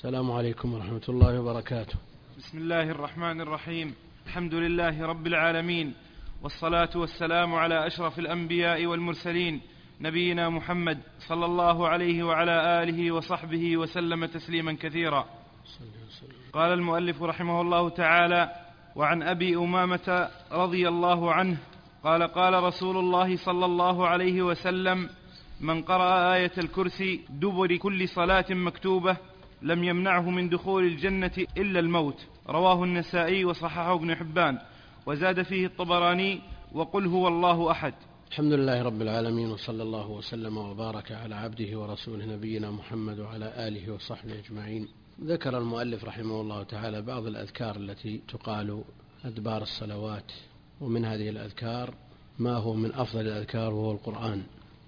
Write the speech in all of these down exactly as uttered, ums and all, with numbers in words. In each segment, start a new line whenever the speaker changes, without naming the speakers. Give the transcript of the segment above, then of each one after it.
السلام عليكم ورحمة الله وبركاته.
بسم الله الرحمن الرحيم. الحمد لله رب العالمين، والصلاة والسلام على أشرف الأنبياء والمرسلين، نبينا محمد صلى الله عليه وعلى آله وصحبه وسلم تسليما كثيرا. قال المؤلف رحمه الله تعالى: وعن أبي أمامة رضي الله عنه قال: قال رسول الله صلى الله عليه وسلم: من قرأ آية الكرسي دبر كل صلاة مكتوبة لم يمنعه من دخول الجنة إلا الموت. رواه النسائي وصححه ابن حبان، وزاد فيه الطبراني: وقل هو الله أحد.
الحمد لله رب العالمين، وصلى الله وسلم وبارك على عبده ورسوله نبينا محمد وعلى آله وصحبه أجمعين. ذكر المؤلف رحمه الله تعالى بعض الأذكار التي تقال أدبار الصلوات، ومن هذه الأذكار ما هو من أفضل الأذكار وهو القرآن،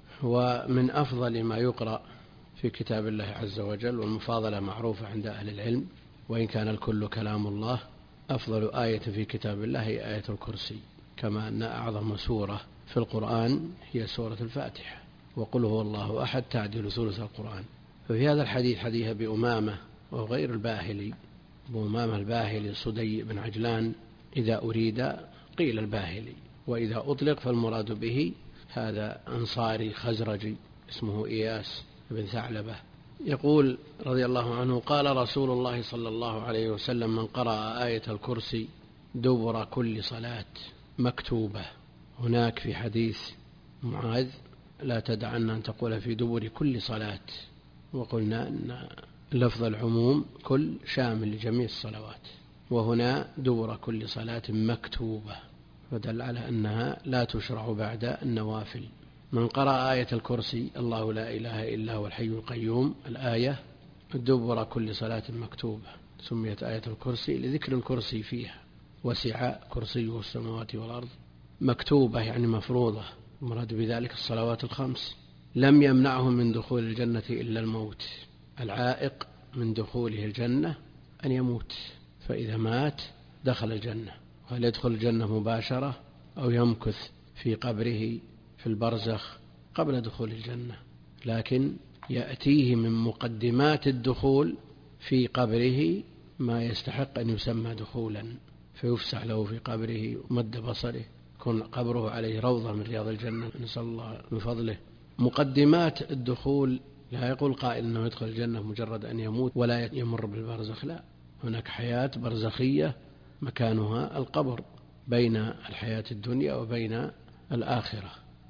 ومن أفضل ما يقرأ في كتاب الله عز وجل، والمفاضلة معروفة عند أهل العلم، وإن كان الكل كلام الله. أفضل آية في كتاب الله هي آية الكرسي، كما أن أعظم سورة في القرآن هي سورة الفاتحة، وقل هو الله أحد تعدل ثلث القرآن. ففي هذا الحديث حديث أبي أمامة وغير الباهلي، أبو أمامة الباهلي صدي بن عجلان إذا أريد قيل الباهلي، وإذا أطلق فالمراد به هذا أنصاري خزرجي اسمه إياس بن ثعلبة. يقول رضي الله عنه: قال رسول الله صلى الله عليه وسلم: من قرأ آية الكرسي دبر كل صلاة مكتوبة. هناك في حديث معاذ: لا تدعن أن تقول في دبر كل صلاة، وقلنا أن لفظ العموم كل شامل لجميع الصلوات، وهنا دبر كل صلاة مكتوبة، فدل على أنها لا تشرع بعد النوافل. من قرأ آية الكرسي الله لا إله إلا هو الحي القيوم الآية دبر كل صلاة مكتوبة. سميت آية الكرسي لذكر الكرسي فيها، وسع كرسيه السماوات والأرض. مكتوبة يعني مفروضة، مراد بذلك الصلوات الخمس. لم يمنعه من دخول الجنة إلا الموت. العائق من دخوله الجنة أن يموت، فإذا مات دخل الجنة. وهل يدخل الجنة مباشرة أو يمكث في قبره في البرزخ قبل دخول الجنة؟ لكن يأتيه من مقدمات الدخول في قبره ما يستحق أن يسمى دخولا، فيفسح له في قبره ومد بصره يكون قبره عليه روضة من رياض الجنة، نسأل الله من فضله. مقدمات الدخول، لا يقول قائل أنه يدخل الجنة مجرد أن يموت ولا يمر بالبرزخ، لا، هناك حياة برزخية مكانها القبر بين الحياة الدنيا وبين الآخرة.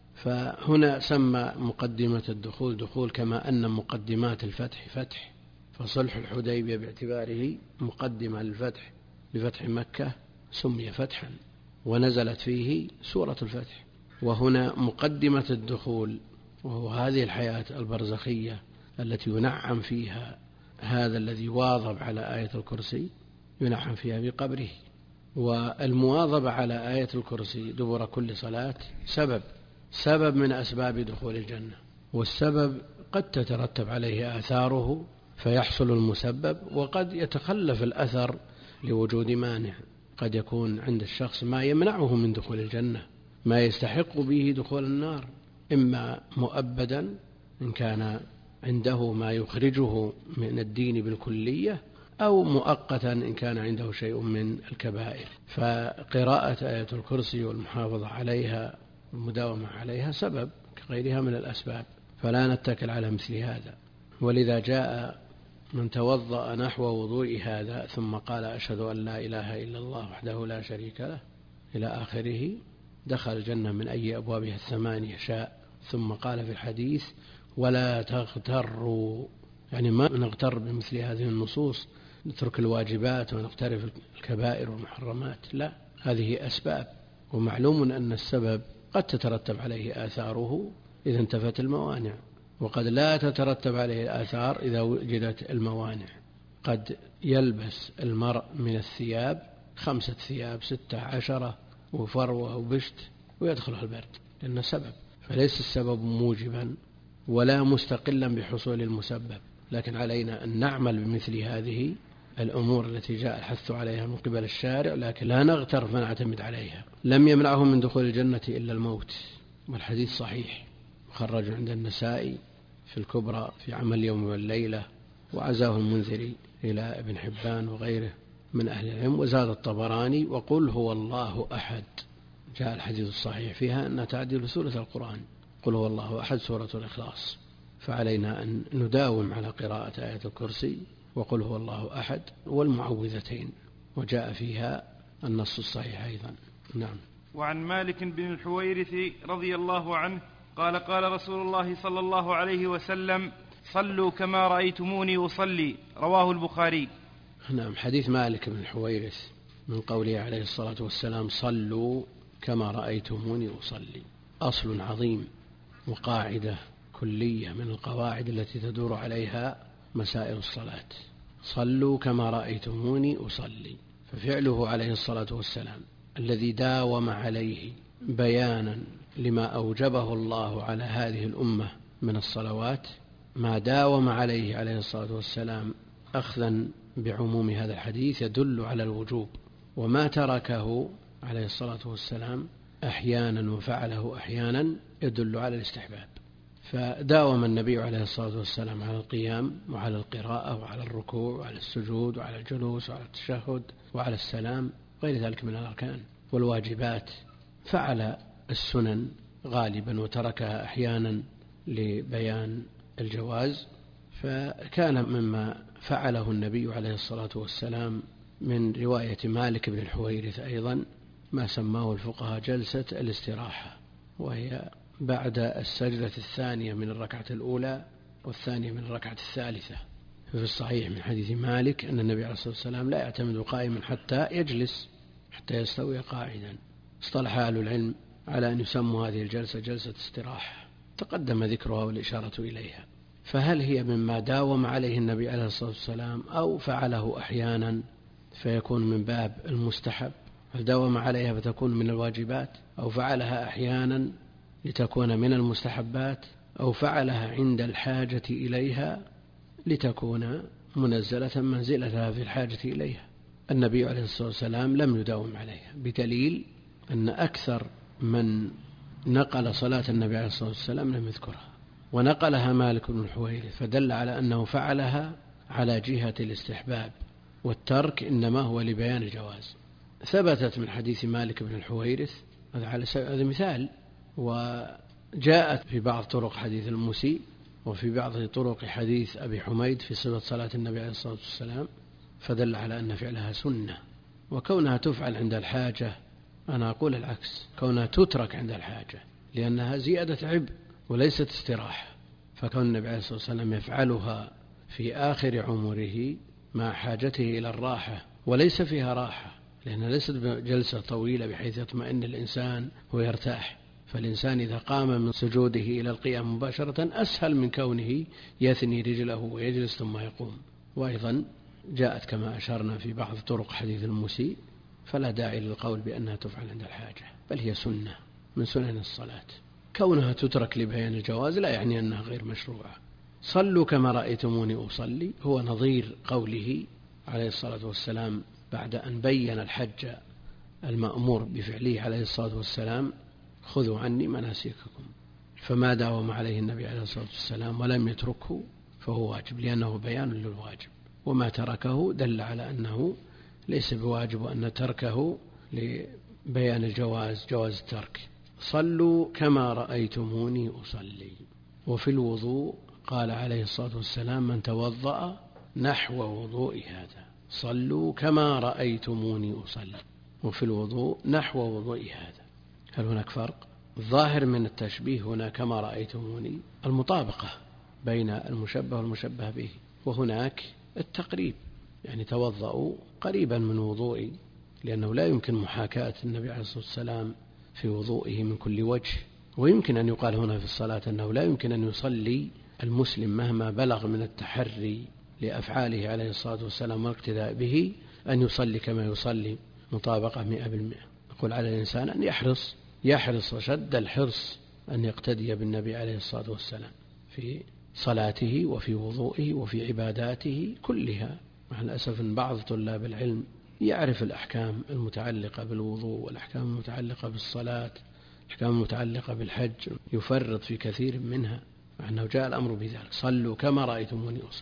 فهنا سمى مقدمة الدخول دخول، كما أن مقدمات الفتح فتح، فصلح الحديبية باعتباره مقدمة للفتح لفتح مكة سمي فتحا، ونزلت فيه سورة الفتح. وهنا مقدمة الدخول، وهو هذه الحياة البرزخية التي ينعم فيها هذا الذي واظب على آية الكرسي، ينعم فيها بقبره. والمواظبة على آية الكرسي دبر كل صلاة سبب سبب من أسباب دخول الجنة، والسبب قد تترتب عليه آثاره فيحصل المسبب، وقد يتخلف الأثر لوجود مانع. قد يكون عند الشخص ما يمنعه من دخول الجنة، ما يستحق به دخول النار، إما مؤبدا إن كان عنده ما يخرجه من الدين بالكلية، أو مؤقتا إن كان عنده شيء من الكبائر. فقراءة آية الكرسي والمحافظة عليها والمداومة عليها سبب كغيرها من الأسباب، فلا نتكل على مثل هذا. ولذا جاء من توضأ نحو وضوء هذا ثم قال: أشهد أن لا إله إلا الله وحده لا شريك له إلى آخره، دخل الجنة من أي أبوابها الثمانية شاء. ثم قال في الحديث: ولا تغتروا، يعني ما نغتر بمثل هذه النصوص نترك الواجبات ونقترف الكبائر والمحرمات، لا، هذه أسباب، ومعلوم أن السبب قد تترتب عليه آثاره إذا انتفت الموانع، وقد لا تترتب عليه الآثار إذا وجدت الموانع. قد يلبس المرء من الثياب خمسة ثياب ستة عشرة وفروة وبشت ويدخلها البرد لأنه سبب، فليس السبب موجبا ولا مستقلا بحصول المسبب. لكن علينا أن نعمل بمثل هذه الأمور التي جاء الحث عليها من قبل الشارع، لكن لا نغتر فنعتمد عليها. لم يمنعه من دخول الجنة إلا الموت، والحديث صحيح، خرج عند النسائي في الكبرى في عمل اليوم والليلة وعزاه المنذري إلى ابن حبان وغيره من أهل العلم. وزاد الطبراني وقل هو الله أحد، جاء الحديث الصحيح فيها أنها تعدل سورة القرآن، قل هو الله أحد سورة الإخلاص، فعلينا أن نداوم على قراءة آية الكرسي وقل هو الله أحد والمعوذتين، وجاء فيها النص الصحيح أيضا. نعم.
وعن مالك بن الحويرث رضي الله عنه قال قال رسول الله صلى الله عليه وسلم صلوا كما رأيتموني أصلي، رواه البخاري.
نعم. حديث مالك بن الحويرث من قوله عليه الصلاة والسلام صلوا كما رأيتموني أصلي، أصل عظيم وقاعدة كلية من القواعد التي تدور عليها مسائل الصلاة. صلوا كما رأيتموني أصلي، ففعله عليه الصلاة والسلام الذي داوم عليه بيانا لما أوجبه الله على هذه الأمة من الصلوات، ما داوم عليه عليه الصلاة والسلام أخذا بعموم هذا الحديث يدل على الوجوب، وما تركه عليه الصلاة والسلام أحيانا وفعله أحيانا يدل على الاستحباب. فداوم النبي عليه الصلاة والسلام على القيام وعلى القراءة وعلى الركوع وعلى السجود وعلى الجلوس وعلى التشهد وعلى السلام غير ذلك من الأركان والواجبات. فعل السنن غالبا وتركها أحيانا لبيان الجواز. فكان مما فعله النبي عليه الصلاة والسلام من رواية مالك بن الحويرث أيضا ما سماه الفقهاء جلسة الاستراحة، وهي بعد السجدة الثانية من الركعة الأولى والثانية من الركعة الثالثة. في الصحيح من حديث مالك أن النبي عليه الصلاة والسلام لا يعتمد قائما حتى يجلس حتى يستوي قاعدا. اصطلح أهل العلم على أن يسموا هذه الجلسة جلسة استراحة، تقدم ذكرها والإشارة إليها. فهل هي مما داوم عليه النبي عليه الصلاة والسلام أو فعله أحيانا فيكون من باب المستحب؟ هل داوم عليها فتكون من الواجبات، أو فعلها أحيانا لتكون من المستحبات، أو فعلها عند الحاجة إليها لتكون منزلة منزلتها في الحاجة إليها؟ النبي عليه الصلاة والسلام لم يداوم عليها، بدليل أن أكثر من نقل صلاة النبي عليه الصلاة والسلام لم يذكرها، ونقلها مالك بن الحويرث، فدل على أنه فعلها على جهة الاستحباب، والترك إنما هو لبيان الجواز. ثبتت من حديث مالك بن الحويرث، هذا مثال، وجاءت في بعض طرق حديث المسيء وفي بعض طرق حديث أبي حميد في صفة صلاة النبي عليه الصلاة والسلام، فدل على أن فعلها سنة. وكونها تفعل عند الحاجة أنا أقول العكس، كونها تترك عند الحاجة، لأنها زيادة عبء وليست استراحة. فكون النبي عليه الصلاة والسلام يفعلها في آخر عمره مع حاجته إلى الراحة، وليس فيها راحة لأنها ليست جلسة طويلة بحيث يطمئن الإنسان ويرتاح. فالإنسان إذا قام من سجوده إلى القيام مباشرة أسهل من كونه يثني رجله ويجلس ثم يقوم. وأيضا جاءت كما أشرنا في بعض طرق حديث المسيء، فلا داعي للقول بأنها تفعل عند الحاجة، بل هي سنة من سنن الصلاة. كونها تترك لبيان الجواز لا يعني أنها غير مشروعة. صلوا كما رأيتموني أصلي هو نظير قوله عليه الصلاة والسلام بعد أن بين الحج المأمور بفعله عليه الصلاة والسلام خذوا عني مناسككم. فما داوم عليه النبي عليه الصلاة والسلام ولم يتركه فهو واجب، لأنه بيان للواجب، وما تركه دل على أنه ليس بواجب، وأن تركه لبيان الجواز، جواز الترك. صلوا كما رأيتموني أصلي. وفي الوضوء قال عليه الصلاة والسلام من توضأ نحو وضوء هذا. صلوا كما رأيتموني أصلي، وفي الوضوء نحو وضوء هذا. هل هناك فرق؟ الظاهر من التشبيه هنا كما رأيتموني المطابقة بين المشبه والمشبه به، وهناك التقريب، يعني توضأوا قريبا من وضوئي، لأنه لا يمكن محاكاة النبي عليه الصلاة والسلام في وضوئه من كل وجه. ويمكن أن يقال هنا في الصلاة أنه لا يمكن أن يصلي المسلم مهما بلغ من التحري لأفعاله عليه الصلاة والسلام والاقتداء به أن يصلي كما يصلي مطابقة مئة بالمئة. نقول على الإنسان أن يحرص يحرص وشد الحرص أن يقتدي بالنبي عليه الصلاة والسلام في صلاته وفي وضوئه وفي عباداته كلها. مع الأسف أن بعض طلاب العلم يعرف الأحكام المتعلقة بالوضوء والأحكام المتعلقة بالصلاة، الأحكام المتعلقة بالحج، يفرط في كثير منها، مع أنه جاء الأمر بذلك. صلوا كما رأيتموني أصلي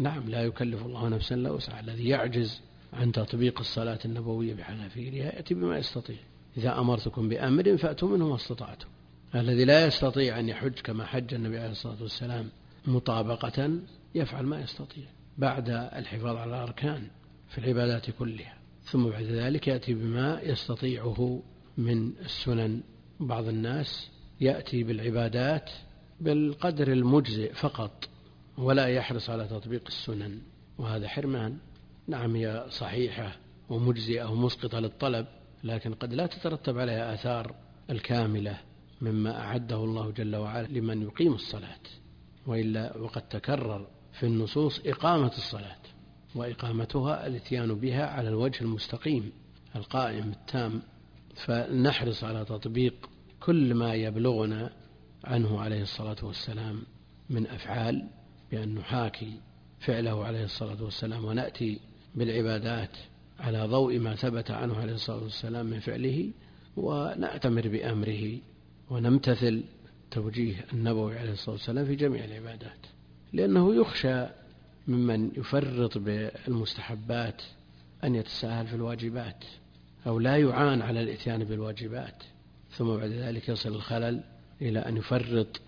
نعم، لا يكلف الله نفسا إلا وسعها. الذي يعجز عن تطبيق الصلاة النبوية بحذافيرها يأتي بما يستطيع. إذا أمرتكم بأمر فأتوا منه ما استطعتم. الذي لا يستطيع أن يحج كما حج النبي عليه الصلاة والسلام مطابقة يفعل ما يستطيع بعد الحفاظ على الأركان في العبادات كلها، ثم بعد ذلك يأتي بما يستطيعه من السنن. بعض الناس يأتي بالعبادات بالقدر المجزئ فقط ولا يحرص على تطبيق السنن، وهذا حرمان. نعم، هي صحيحة ومجزئة ومسقطة للطلب، لكن قد لا تترتب عليها آثار الكاملة مما أعده الله جل وعلا لمن يقيم الصلاة. وإلا وقد تكرر في النصوص إقامة الصلاة، وإقامتها الاتيان بها على الوجه المستقيم القائم التام. فنحرص على تطبيق كل ما يبلغنا عنه عليه الصلاة والسلام من أفعال، بأن نحاكي فعله عليه الصلاة والسلام ونأتي بالعبادات على ضوء ما ثبت عنه عليه الصلاة والسلام من فعله، ونأتمر بأمره ونمتثل توجيه النبوي عليه الصلاة والسلام في جميع العبادات. لأنه يخشى ممن يفرط بالمستحبات أن يتساهل في الواجبات، أو لا يعان على الإتيان بالواجبات، ثم بعد ذلك يصل الخلل إلى أن يفرط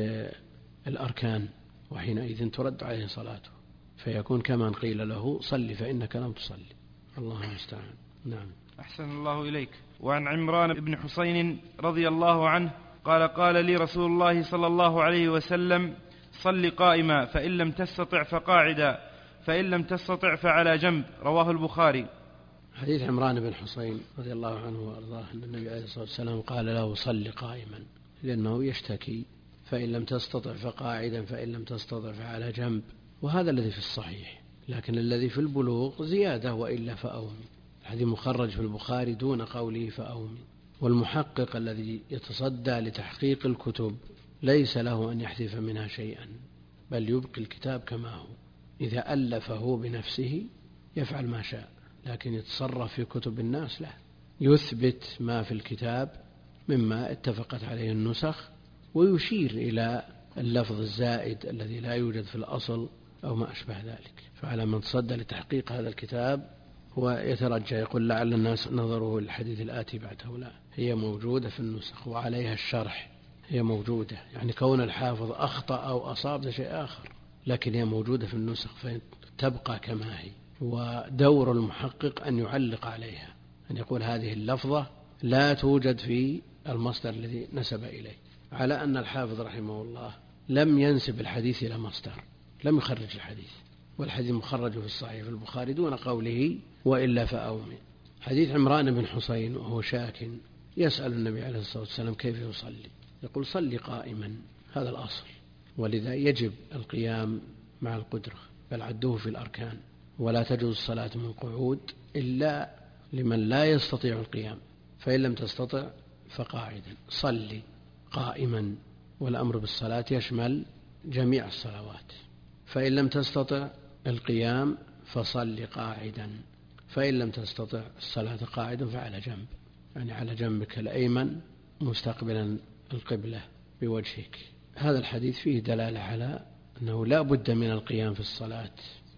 بالأركان، وحينئذ ترد عليه صلاته، فيكون كمن قيل له صل فإنك لم تصلي. الله المستعان. نعم.
أحسن الله إليك. وعن عمران بن حسين رضي الله عنه قال قال لي رسول الله صلى الله عليه وسلم صل قائما فإن لم تستطع فقاعدا فإن لم تستطع فعلى جنب. رواه البخاري.
حديث عمران بن حسين رضي الله عنه وأرضاه أن النبي عليه الصلاة والسلام قال له صل قائما، لأنه يشتكي، فإن لم تستطع فقاعدا فإن لم تستطع فعلى جنب، وهذا الذي في الصحيح. لكن الذي في البلوغ زيادة وإلا فأومي. الحديث مخرج في البخاري دون قوله فأومي. والمحقق الذي يتصدى لتحقيق الكتب ليس له أن يحذف منها شيئا، بل يبقي الكتاب كما هو. إذا ألفه بنفسه يفعل ما شاء، لكن يتصرف في كتب الناس لا، يثبت ما في الكتاب مما اتفقت عليه النسخ، ويشير إلى اللفظ الزائد الذي لا يوجد في الأصل أو ما أشبه ذلك. فعلى من تصدى لتحقيق هذا الكتاب هو يترجى، يقول لعل الناس نظروا الحديث الآتي بعده. لا، هي موجودة في النسخ وعليها الشرح، هي موجودة. يعني كون الحافظ أخطأ أو أصاب ده شيء آخر، لكن هي موجودة في النسخ فتبقى كما هي. ودور المحقق أن يعلق عليها، أن يقول هذه اللفظة لا توجد في المصدر الذي نسب إليه، على أن الحافظ رحمه الله لم ينسب الحديث إلى مصدر، لم يخرج الحديث، والحديث مخرج في الصحيح في البخاري دون قوله وإلا فأومي. حديث عمران بن حسين وهو شاك يسأل النبي عليه الصلاة والسلام كيف يصلي، يقول صلي قائما، هذا الأصل، ولذا يجب القيام مع القدرة، بل عدوه في الأركان. ولا تجوز الصلاة من قعود إلا لمن لا يستطيع القيام، فإن لم تستطع فقاعدا. صلي قائما، والأمر بالصلاة يشمل جميع الصلوات. فإن لم تستطع القيام فصل قاعدا، فإن لم تستطع الصلاة قاعدا فعلى جنب، يعني على جنبك الأيمن مستقبلا القبلة بوجهك. هذا الحديث فيه دلالة على أنه لا بد من القيام في الصلاة،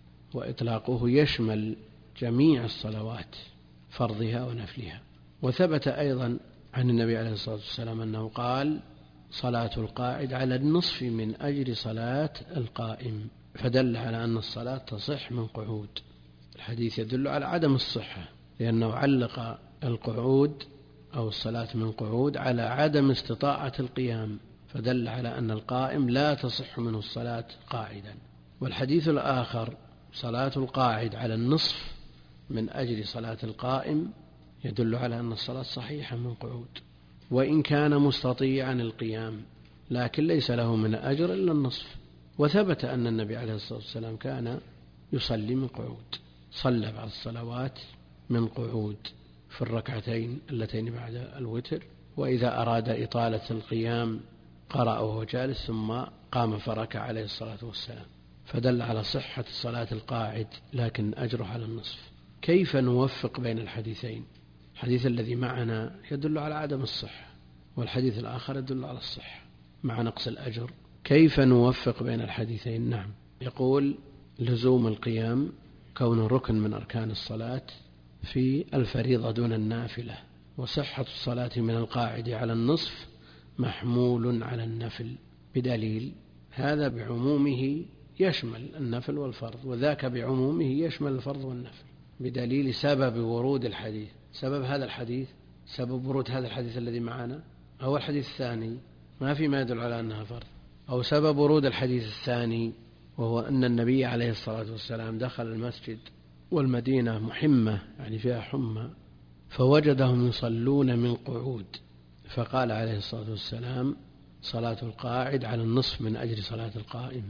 وإطلاقه يشمل جميع الصلوات فرضها ونفلها. وثبت أيضا عن النبي عليه الصلاة والسلام أنه قال صلاة القاعد على النصف من أجر صلاة القائم، فدل على أن الصلاة تصح من قعود. الحديث يدل على عدم الصحة، لأنه علق القعود أو الصلاة من قعود على عدم استطاعة القيام، فدل على أن القائم لا تصح منه الصلاة قاعدا. والحديث الآخر صلاة القاعد على النصف من أجل صلاة القائم يدل على أن الصلاة صحيحة من قعود، وإن كان مستطيعا القيام، لكن ليس له من أجر إلا النصف. وثبت أن النبي عليه الصلاة والسلام كان يصلي من قعود، صلى بعض الصلوات من قعود في الركعتين اللتين بعد الوتر، وإذا أراد إطالة القيام قرأ وهو جالس ثم قام فركع عليه الصلاة والسلام، فدل على صحة صلاة القاعد، لكن أجره على النصف. كيف نوفق بين الحديثين؟ الحديث الذي معنا يدل على عدم الصحة، والحديث الآخر يدل على الصحة مع نقص الأجر. كيف نوفق بين الحديثين؟ نعم، يقول لزوم القيام كون ركن من أركان الصلاة في الفريضة دون النافلة، وصحة الصلاة من القاعد على النصف محمول على النفل، بدليل هذا بعمومه يشمل النفل والفرض، وذاك بعمومه يشمل الفرض والنفل، بدليل سبب ورود الحديث. سبب هذا الحديث، سبب ورود هذا الحديث الذي معنا أو الحديث الثاني ما في ما يدل على أنها فرض، أو سبب ورود الحديث الثاني وهو أن النبي عليه الصلاة والسلام دخل المسجد والمدينة محمة يعني فيها حمى، فوجدهم يصلون من قعود، فقال عليه الصلاة والسلام صلاة القاعد على النصف من أجل صلاة القائم،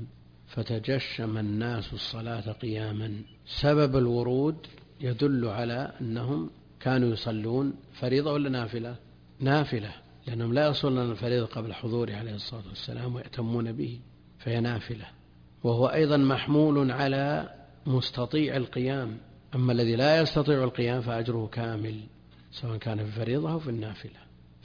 فتجشم الناس الصلاة قياما. سبب الورود يدل على أنهم كانوا يصلون فريضة ولا نافلة؟ نافلة، لأنهم لا يصلون الفريضة قبل حضوره عليه الصلاة والسلام ويأتمون به، فهي نافلة. وهو أيضا محمول على مستطيع القيام، أما الذي لا يستطيع القيام فأجره كامل سواء كان في الفريضة أو في النافلة.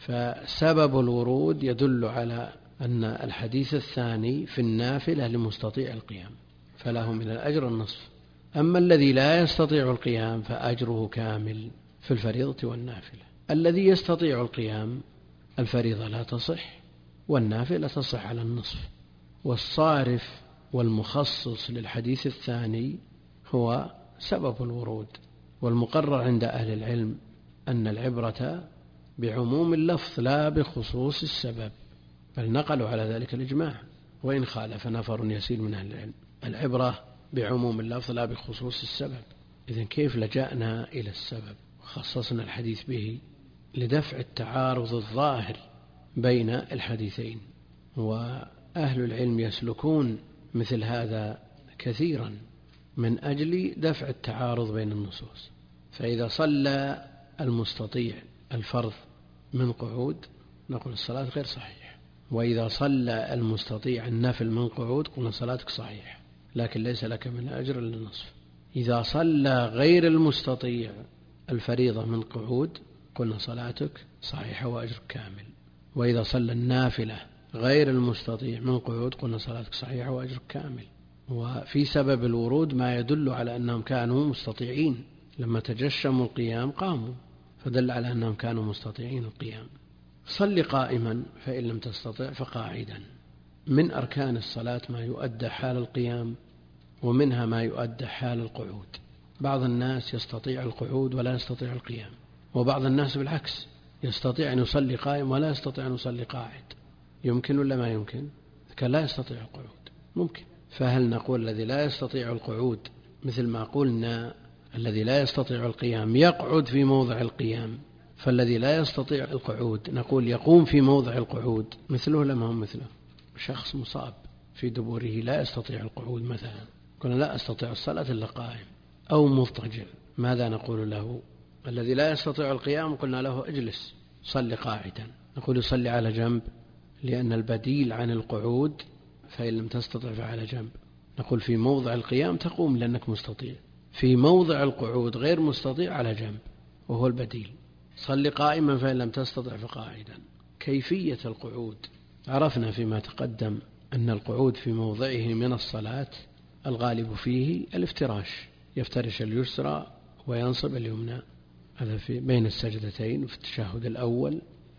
فسبب الورود يدل على أن الحديث الثاني في النافلة لمستطيع القيام فله من الأجر النصف، أما الذي لا يستطيع القيام فأجره كامل في الفريضة والنافلة. الذي يستطيع القيام الفريضة لا تصح والنافلة تصح على النصف. والصارف والمخصص للحديث الثاني هو سبب الورود، والمقرر عند أهل العلم أن العبرة بعموم اللفظ لا بخصوص السبب، بل نقلوا على ذلك الإجماع وإن خالف نفر يسير من أهل العلم. العبرة بعموم اللفظ لا بخصوص السبب. إذن كيف لجأنا إلى السبب وخصصنا الحديث به لدفع التعارض الظاهر بين الحديثين؟ وأهل العلم يسلكون مثل هذا كثيرا من أجل دفع التعارض بين النصوص. فإذا صلى المستطيع الفرض من قعود نقول الصلاة غير صحيحة، وإذا صلى المستطيع النفل من قعود قلنا صلاتك صحيحة لكن ليس لك من أجر إلا النصف. إذا صلى غير المستطيع الفريضة من قعود قلنا صلاتك صحيحة وأجرك كامل، وإذا صلى النافلة غير المستطيع من قعود قلنا صلاتك صحيحة وأجرك كامل. وفي سبب الورود ما يدل على أنهم كانوا مستطيعين، لما تجشموا القيام قاموا، فدل على أنهم كانوا مستطيعين القيام. صل قائما فإن لم تستطع فقاعدا. من أركان الصلاة ما يؤدى حال القيام، ومنها ما يؤدى حال القعود. بعض الناس يستطيع القعود ولا يستطيع القيام، وبعض الناس بالعكس يستطيع أن يصلي قائم ولا يستطيع أن يصلي قاعد. يمكن ولا ما يمكن؟ كان لا يستطيع القعود ممكن. فهل نقول الذي لا يستطيع القعود مثل ما قلنا الذي لا يستطيع القيام يقعد في موضع القيام، فالذي لا يستطيع القعود نقول يقوم في موضع القعود مثله لما هم مثله؟ شخص مصاب في دبوره لا يستطيع القعود مثلا، قلنا لا أستطيع الصلاة إلا قائم، أو مضطجع، ماذا نقول له؟ الذي لا يستطيع القيام قلنا له اجلس صل قاعدا، نقول يصلي على جنب لأن البديل عن القعود فإن لم تستطع فعلى جنب. نقول في موضع القيام تقوم لأنك مستطيع، في موضع القعود غير مستطيع على جنب وهو البديل. صل قائما فإن لم تستطع فقاعدا. كيفية القعود عرفنا فيما تقدم أن القعود في موضعه من الصلاة الغالب فيه الافتراش، يفترش اليسرى وينصب اليمنى، هذا في بين السجدتين وفي التشهد الأول،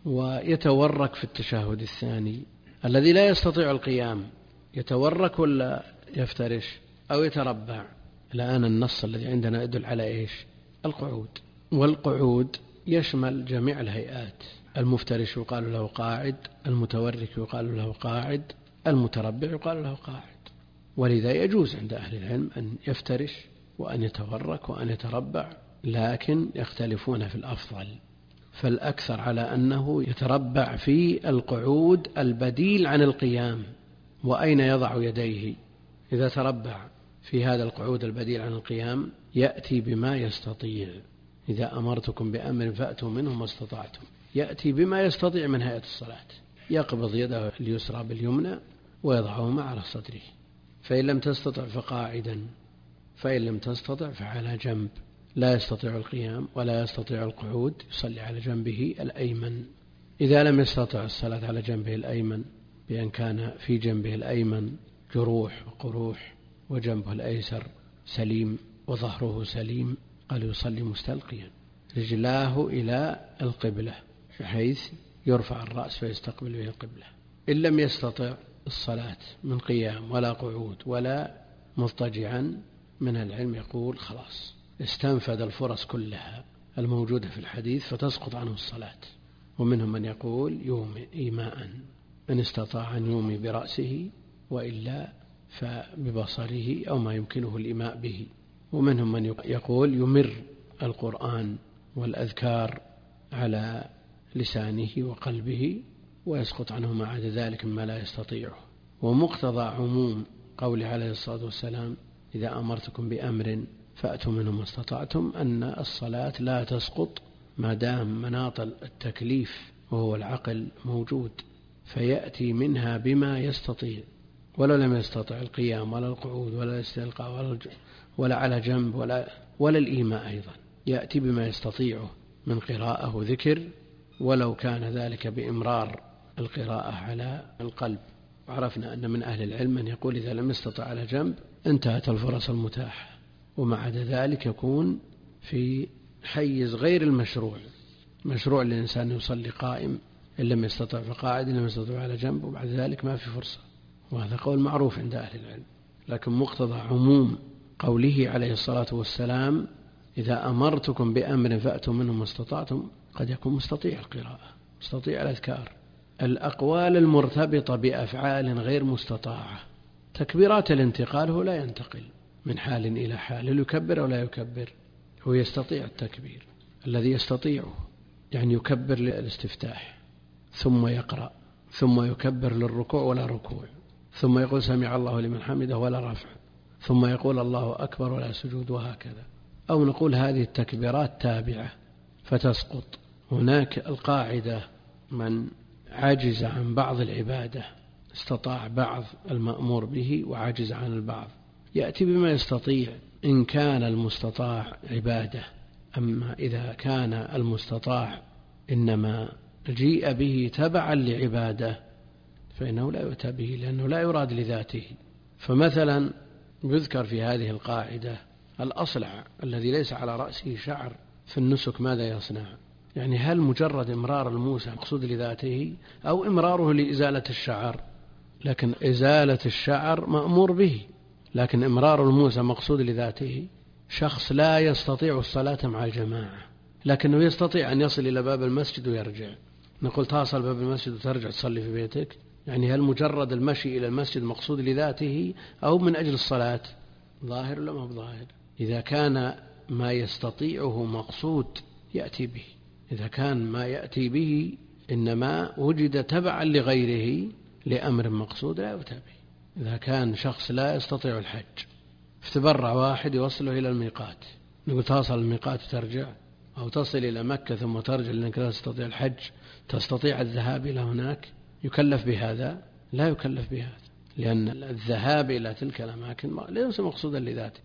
ويتورك في التشهد الثاني. الذي لا يستطيع القيام يتورك ولا يفترش أو يتربع؟ الآن النص الذي عندنا يدل على إيش؟ القعود. والقعود يشمل جميع الهيئات، المفترش يقال له قاعد، المتورك يقال له قاعد، المتربع يقال له قاعد. ولذا يجوز عند أهل العلم أن يفترش وأن يتورك وأن يتربع، لكن يختلفون في الأفضل، فالأكثر على أنه يتربع في القعود البديل عن القيام. وأين يضع يديه إذا تربع في هذا القعود البديل عن القيام؟ يأتي بما يستطيع. إذا أمرتكم بأمر فأتوا منه ما استطعتم، يأتي بما يستطيع من هيئة الصلاة، يقبض يده اليسرى باليمنى ويضعهما على صدره. فإن لم تستطع فقاعدا، فإن لم تستطع فعلى جنب. لا يستطيع القيام ولا يستطيع القعود يصلي على جنبه الأيمن. إذا لم يستطع الصلاة على جنبه الأيمن بأن كان في جنبه الأيمن جروح وقروح وجنبه الأيسر سليم وظهره سليم، قال يصلي مستلقيا رجلاه إلى القبلة بحيث يرفع الرأس فيستقبل به القبلة. إن لم يستطع الصلاة من قيام ولا قعود ولا مضطجعا، من العلم يقول خلاص استنفذ الفرص كلها الموجودة في الحديث فتسقط عنه الصلاة. ومنهم من يقول يومي إيماء، من استطاع أن يومي برأسه وإلا فببصره أو ما يمكنه الإيماء به. ومنهم من يقول يمر القرآن والأذكار على لسانه وقلبه ويسقط عنه ما عدا ذلك مما لا يستطيعه. ومقتضى عموم قوله عليه الصلاة والسلام إذا أمرتكم بأمر فأتوا منه ما استطعتم، أن الصلاة لا تسقط ما دام مناط التكليف وهو العقل موجود، فيأتي منها بما يستطيع، ولو لم يستطع القيام ولا القعود ولا الاستلقاء ولا, ولا على جنب ولا, ولا الإيماء أيضا، يأتي بما يستطيعه من قراءة وذكر، ولو كان ذلك بإمرار القراءة على القلب. وعرفنا أن من أهل العلم من يقول إذا لم يستطع على جنب انتهت الفرص المتاحة، ومع عدا ذلك يكون في حيز غير المشروع. مشروع للإنسان يصلي قائم، إن لم يستطع فقاعد، إن لم يستطع على جنب، وبعد ذلك ما في فرصة، وهذا قول معروف عند أهل العلم. لكن مقتضى عموم قوله عليه الصلاة والسلام إذا أمرتكم بأمر فأتوا منه ما استطعتم، قد يكون مستطيع القراءة، مستطيع الأذكار. الأقوال المرتبطة بأفعال غير مستطاعة، تكبيرات الانتقال هو لا ينتقل من حال إلى حال، هل يكبر أو لا يكبر؟ هو يستطيع التكبير الذي يستطيعه، يعني يكبر للاستفتاح ثم يقرأ ثم يكبر للركوع ولا ركوع، ثم يقول سمع الله لمن حمده ولا رفع، ثم يقول الله أكبر ولا سجود، وهكذا. أو نقول هذه التكبيرات تابعة فتسقط. هناك القاعدة من عجز عن بعض العبادة استطاع بعض المأمور به وعجز عن البعض، يأتي بما يستطيع إن كان المستطاع عبادة. أما إذا كان المستطاع إنما جيء به تبعا لعبادة فإنه لا يؤتى به، لأنه لا يراد لذاته. فمثلا يذكر في هذه القاعدة الأصلع الذي ليس على رأسه شعر في النسك ماذا يصنع؟ يعني هل مجرد إمرار الموسى مقصود لذاته أو إمراره لإزالة الشعر؟ لكن إزالة الشعر مأمور به، لكن إمرار الموسى مقصود لذاته. شخص لا يستطيع الصلاة مع الجماعة لكنه يستطيع أن يصل إلى باب المسجد ويرجع، نقول تصل باب المسجد وترجع تصلي في بيتك؟ يعني هل مجرد المشي إلى المسجد مقصود لذاته أو من أجل الصلاة؟ ظاهر ولا ما ظاهر؟ إذا كان ما يستطيعه مقصود يأتي به، إذا كان ما يأتي به إنما وجد تبعا لغيره لأمر مقصود لا يؤتى به. إذا كان شخص لا يستطيع الحج فتبرع واحد يوصله إلى الميقات، نقول تصل الميقات وترجع، أو تصل إلى مكة ثم ترجع لأنك لا تستطيع الحج، تستطيع الذهاب إلى هناك، يكلف بهذا؟ لا يكلف بهذا، لأن الذهاب إلى تلك الأماكن ليس مقصودا لذاته،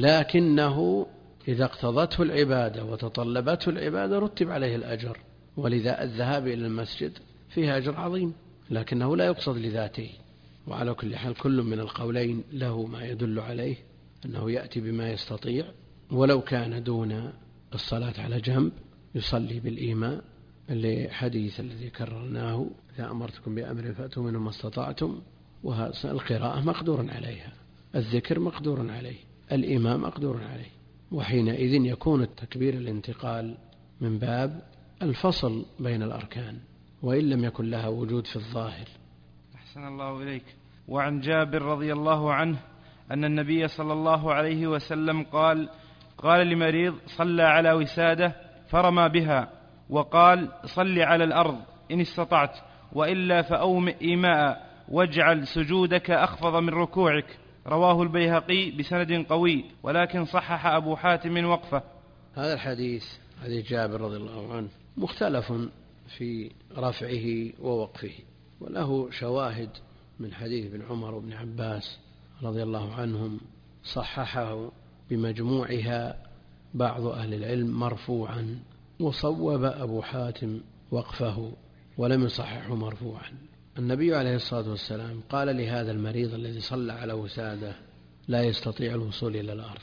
لكنه إذا اقتضته العبادة وتطلبته العبادة رتب عليه الأجر. ولذا الذهاب إلى المسجد فيها أجر عظيم لكنه لا يقصد لذاته. وعلى كل حال كل من القولين له ما يدل عليه أنه يأتي بما يستطيع، ولو كان دون الصلاة على جنب يصلي بالإيماء لحديث الذي كررناه إذا أمرتكم بأمر فأتوا منه ما استطعتم. والقراءة مقدور عليها، الذكر مقدور عليه، الإيماء مقدور عليه، وحينئذ يكون التكبير الانتقال من باب الفصل بين الأركان وإن لم يكن لها وجود في الظاهر.
أحسن الله إليك. وعن جابر رضي الله عنه أن النبي صلى الله عليه وسلم قال قال لمريض صلى على وسادة فرمى بها، وقال صل على الأرض إن استطعت، وإلا فأومئ إيماء واجعل سجودك أخفض من ركوعك. رواه البيهقي بسند قوي، ولكن صحح أبو حاتم وقفه.
هذا الحديث حديث جابر رضي الله عنه مختلف في رفعه ووقفه، وله شواهد من حديث ابن عمر وابن عباس رضي الله عنهم صححه بمجموعها بعض أهل العلم مرفوعا، وصوب أبو حاتم وقفه ولم يصححه مرفوعا. النبي عليه الصلاة والسلام قال لهذا المريض الذي صلى على وسادة لا يستطيع الوصول إلى الأرض،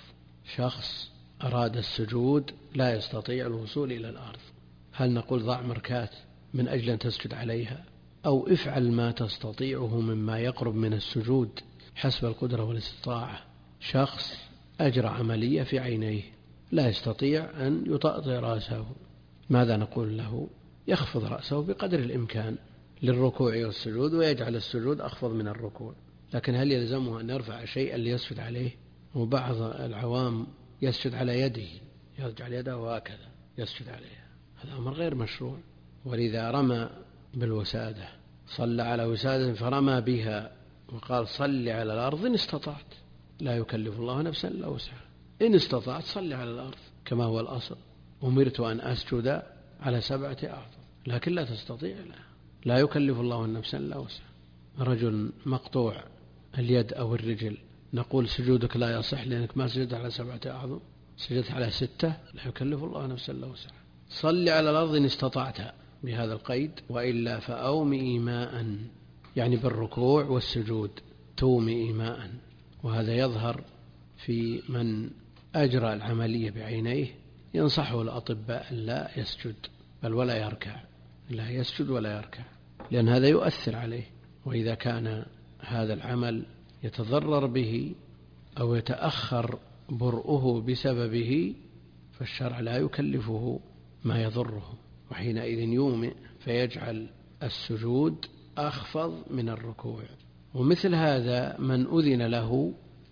شخص أراد السجود لا يستطيع الوصول إلى الأرض، هل نقول ضع مركات من أجل أن تسجد عليها، أو افعل ما تستطيعه مما يقرب من السجود حسب القدرة والاستطاعة؟ شخص أجرى عملية في عينيه لا يستطيع أن يطأطئ رأسه، ماذا نقول له؟ يخفض رأسه بقدر الإمكان للركوع والسجود، ويجعل السجود أخفض من الركوع. لكن هل يلزمه أن يرفع شيئا ليسجد عليه؟ وبعض العوام يسجد على يده، يجعل يده هكذا يسجد عليها، هذا أمر غير مشروع. ولذا رمى بالوسادة، صلى على وسادة فرمى بها وقال صل على الأرض إن استطعت، لا يكلف الله نفسا إلا وسعها، إن استطعت صل على الأرض كما هو الأصل، أمرت أن أسجد على سبعة أعظم، لكن لا تستطيع، لا, لا يكلف الله نفسا إلا وسعها. رجل مقطوع اليد أو الرجل، نقول سجودك لا يصح لأنك ما سجدت على سبعة أعظم، سجدت على ستة، لا يكلف الله نفسا إلا وسعها. صل على الأرض إن استطعت بهذا القيد، وإلا فأومئ إيماء، يعني بالركوع والسجود تومئ إيماء. وهذا يظهر في من أجرى العملية بعينيه، ينصحه الأطباء لا يسجد بل ولا يركع، لا يسجد ولا يركع، لأن هذا يؤثر عليه، وإذا كان هذا العمل يتضرر به أو يتأخر برؤه بسببه فالشرع لا يكلفه ما يضره، وحينئذ يومئ فيجعل السجود أخفض من الركوع. ومثل هذا من أذن له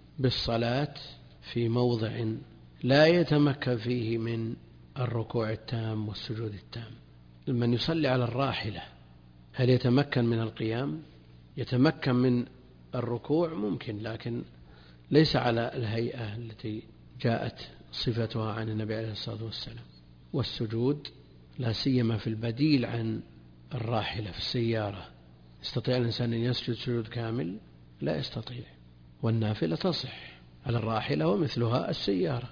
بالصلاة في موضع لا يتمكن فيه من الركوع التام والسجود التام، من يصلي على الراحلة هل يتمكن من القيام؟ يتمكن من الركوع ممكن، لكن ليس على الهيئة التي جاءت صفتها عن النبي عليه الصلاة والسلام. والسجود لا سيما في البديل عن الراحلة في السيارة، يستطيع الإنسان أن يسجد سجود كامل؟ لا يستطيع. والنافلة تصح على الراحلة ومثلها السيارة،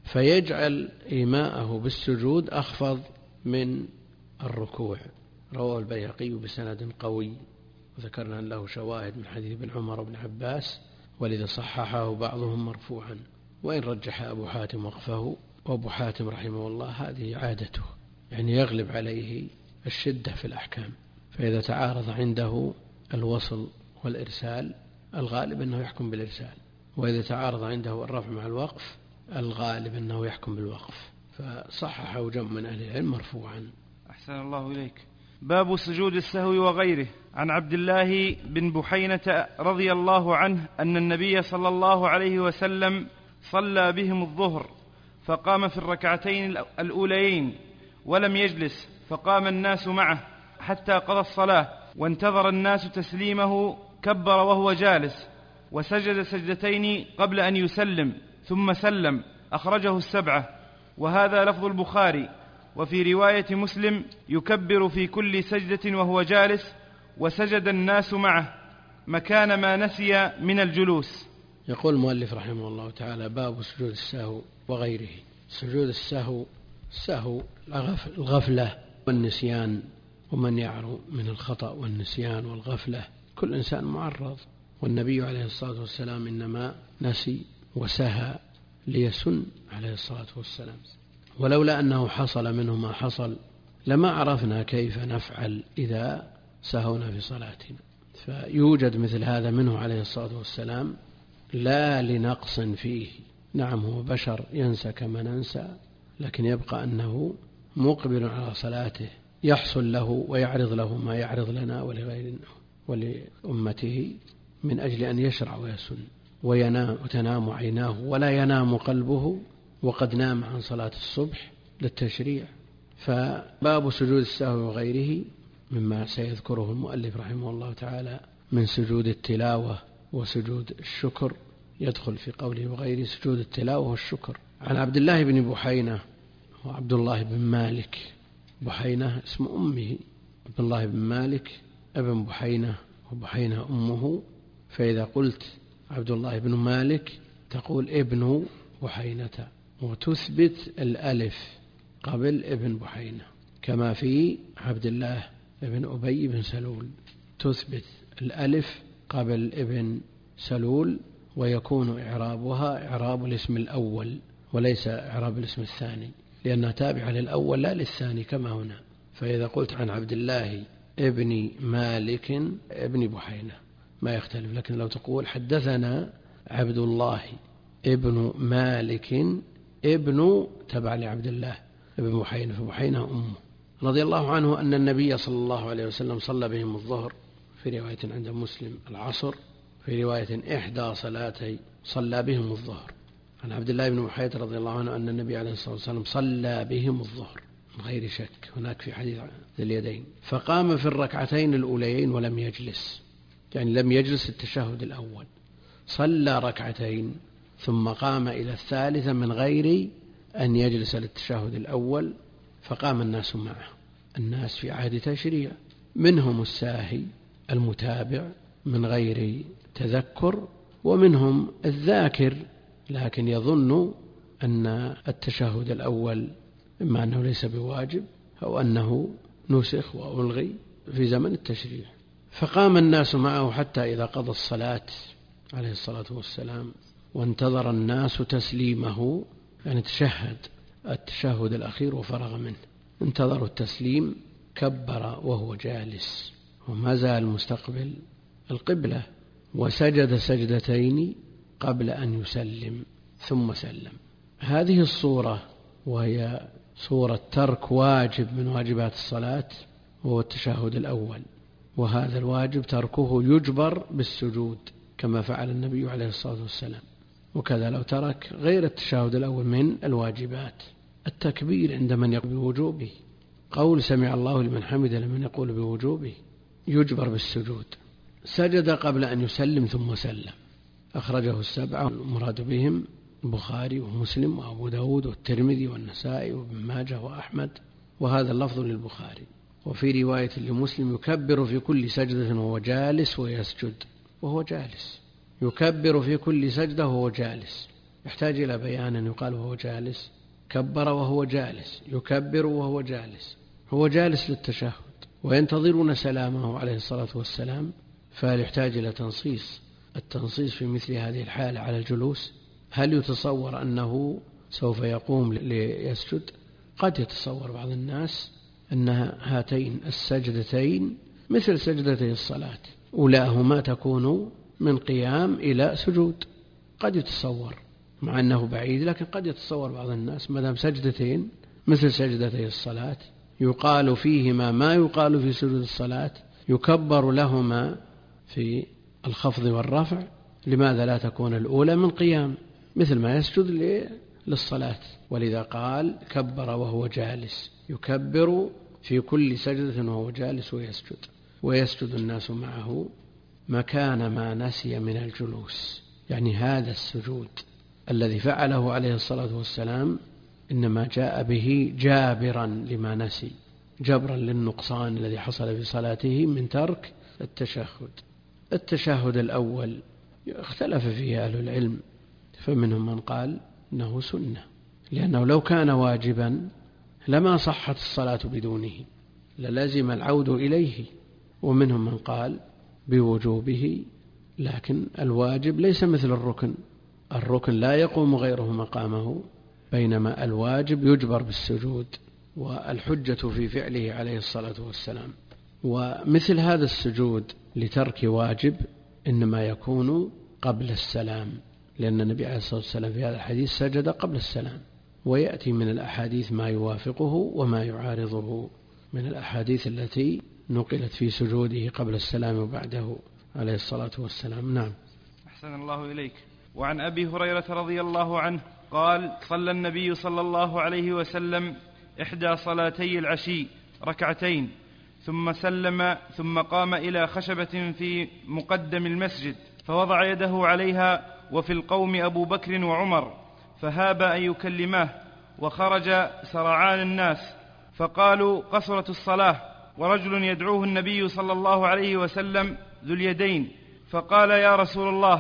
فيجعل إيماءه بالسجود أخفض من الركوع. رواه البيهقي بسند قوي، وذكرنا أن له شواهد من حديث ابن عمر وابن عباس، ولذا صححه بعضهم مرفوعا، وإن رجح أبو حاتم وقفه، وأبو حاتم رحمه الله هذه عادته، يعني يغلب عليه الشدة في الأحكام، فإذا تعارض عنده الوصل والإرسال الغالب أنه يحكم بالإرسال، وإذا تعارض عنده الرفع مع الوقف الغالب أنه يحكم بالوقف، فصححه جمع من أهل العلم مرفوعا.
أحسن الله إليك. باب سجود السهو وغيره. عن عبد الله بن بحينة رضي الله عنه أن النبي صلى الله عليه وسلم صلى بهم الظهر، فقام في الركعتين الأوليين ولم يجلس، فقام الناس معه حتى قضى الصلاة، وانتظر الناس تسليمه، كبر وهو جالس، وسجد سجدتين قبل أن يسلم ثم سلم، أخرجه السبعة، وهذا لفظ البخاري. وفي رواية مسلم يكبر في كل سجدة وهو جالس، وسجد الناس معه مكان ما نسي من الجلوس.
يقول المؤلف رحمه الله تعالى: باب سجود السهو وغيره. سجود السهو، السهو الغفلة والنسيان، ومن يعرو من الخطأ والنسيان والغفلة كل إنسان معرض، والنبي عليه الصلاة والسلام إنما نسي وسهى ليسن عليه الصلاة والسلام، ولولا أنه حصل منه ما حصل لما عرفنا كيف نفعل إذا سهونا في صلاتنا. فيوجد مثل هذا منه عليه الصلاة والسلام لا لنقص فيه، نعم هو بشر ينسى كما ننسى، لكن يبقى أنه مقبل على صلاته، يحصل له ويعرض له ما يعرض لنا ولغيرنا ولأمته من أجل أن يشرع ويسن، وينام وتنام عيناه ولا ينام قلبه، وقد نام عن صلاة الصبح للتشريع. فباب سجود السهو وغيره مما سيذكره المؤلف رحمه الله تعالى من سجود التلاوة وسجود الشكر، يدخل في قوله وغيره سجود التلاوة والشكر. عن عبد الله بن بحينة وعبد الله بن مالك، بحينة اسم أمه، عبد الله بن مالك ابن بحينة وبحينة أمه، فإذا قلت عبد الله بن مالك تقول ابن بحينة، وتثبت الألف قبل ابن بحينة، كما في عبد الله ابن أبي بن سلول تثبت الألف قبل ابن سلول ويكون إعرابها إعراب الاسم الأول وليس إعراب الاسم الثاني، لأنها تابعة للأول لا للثاني كما هنا. فإذا قلت عن عبد الله ابن مالك ابن بحينة ما يختلف، لكن لو تقول حدثنا عبد الله ابن مالك ابن تبع لعبد الله ابن بحينة، فبحينة أمه رضي الله عنه أن النبي صلى الله عليه وسلم صلى بهم الظهر، في رواية عند مسلم العصر، في رواية إحدى صلاتي صلى بهم الظهر. عن عبد الله بن بحينة رضي الله عنه أن النبي عليه الصلاة والسلام صلى بهم الظهر من غير شك، هناك في حديث ذي اليدين، فقام في الركعتين الأوليين ولم يجلس، يعني لم يجلس التشهد الأول، صلى ركعتين ثم قام إلى الثالثة من غير أن يجلس للتشهد الأول، فقام الناس معه. الناس في عهد تشريع، منهم الساهي المتابع من غير تذكر، ومنهم الذاكر لكن يظن أن التشهد الأول إما أنه ليس بواجب أو أنه نسخ وألغي في زمن التشريع. فقام الناس معه حتى إذا قضى الصلاة عليه الصلاة والسلام وانتظر الناس تسليمه، يعني تشهد التشهد الأخير وفرغ منه، انتظروا التسليم، كبر وهو جالس وما زال مستقبل القبلة، وسجد سجدتين قبل أن يسلم ثم سلم. هذه الصورة وهي صورة ترك واجب من واجبات الصلاة وهو التشهد الأول، وهذا الواجب تركه يجبر بالسجود كما فعل النبي عليه الصلاة والسلام. وكذا لو ترك غير التشهد الأول من الواجبات، التكبير عند من يقول بوجوبه، قول سمع الله لمن حمده لمن يقول بوجوبه يجبر بالسجود. سجد قبل أن يسلم ثم سلم، أخرجه السبعة المراد بهم البخاري ومسلم وأبو داود والترمذي والنسائي وابن ماجه وأحمد، وهذا اللفظ للبخاري. وفي رواية لمسلم يكبر في كل سجدة وهو جالس ويسجد وهو جالس، يكبر في كل سجدة وهو جالس، يحتاج إلى بيان أن يقال وهو جالس، كبر وهو جالس، يكبر وهو جالس، هو جالس للتشهد وينتظرون سلامه عليه الصلاة والسلام، فهل يحتاج إلى تنصيص؟ التنصيص في مثل هذه الحالة على الجلوس، هل يتصور أنه سوف يقوم ليسجد؟ قد يتصور بعض الناس أن هاتين السجدتين مثل سجدتي الصلاة، أولاهما تكون من قيام إلى سجود، قد يتصور مع أنه بعيد، لكن قد يتصور بعض الناس ما دام سجدتين مثل سجدتي الصلاة يقال فيهما ما يقال في سجود الصلاة، يكبر لهما في الخفض والرفع، لماذا لا تكون الأولى من قيام مثل ما يسجد للصلاة؟ ولذا قال كبر وهو جالس، يكبر في كل سجدة وهو جالس ويسجد، ويسجد الناس معه مكان ما نسي من الجلوس. يعني هذا السجود الذي فعله عليه الصلاة والسلام إنما جاء به جابرا لما نسي، جبرا للنقصان الذي حصل في صلاته من ترك التشهد. التشهد الأول اختلف فيه أهل العلم، فمنهم من قال إنه سنة، لأنه لو كان واجبا لما صحت الصلاة بدونه، للزم العود إليه. ومنهم من قال بوجوبه، لكن الواجب ليس مثل الركن، الركن لا يقوم غيره مقامه، بينما الواجب يجبر بالسجود، والحجة في فعله عليه الصلاة والسلام. ومثل هذا السجود لترك واجب إنما يكون قبل السلام، لأن النبي عليه الصلاة والسلام في هذا الحديث سجد قبل السلام، ويأتي من الأحاديث ما يوافقه وما يعارضه من الأحاديث التي نقلت في سجوده قبل السلام وبعده عليه الصلاة والسلام. نعم.
أحسن الله إليك. وعن أبي هريرة رضي الله عنه قال صلى النبي صلى الله عليه وسلم إحدى صلاتي العشي ركعتين ثم سلم، ثم قام إلى خشبة في مقدم المسجد فوضع يده عليها، وفي القوم أبو بكر وعمر، فهاب أن يكلماه، وخرج سرعان الناس فقالوا قصرت الصلاة، ورجل يدعوه النبي صلى الله عليه وسلم ذو اليدين، فقال يا رسول الله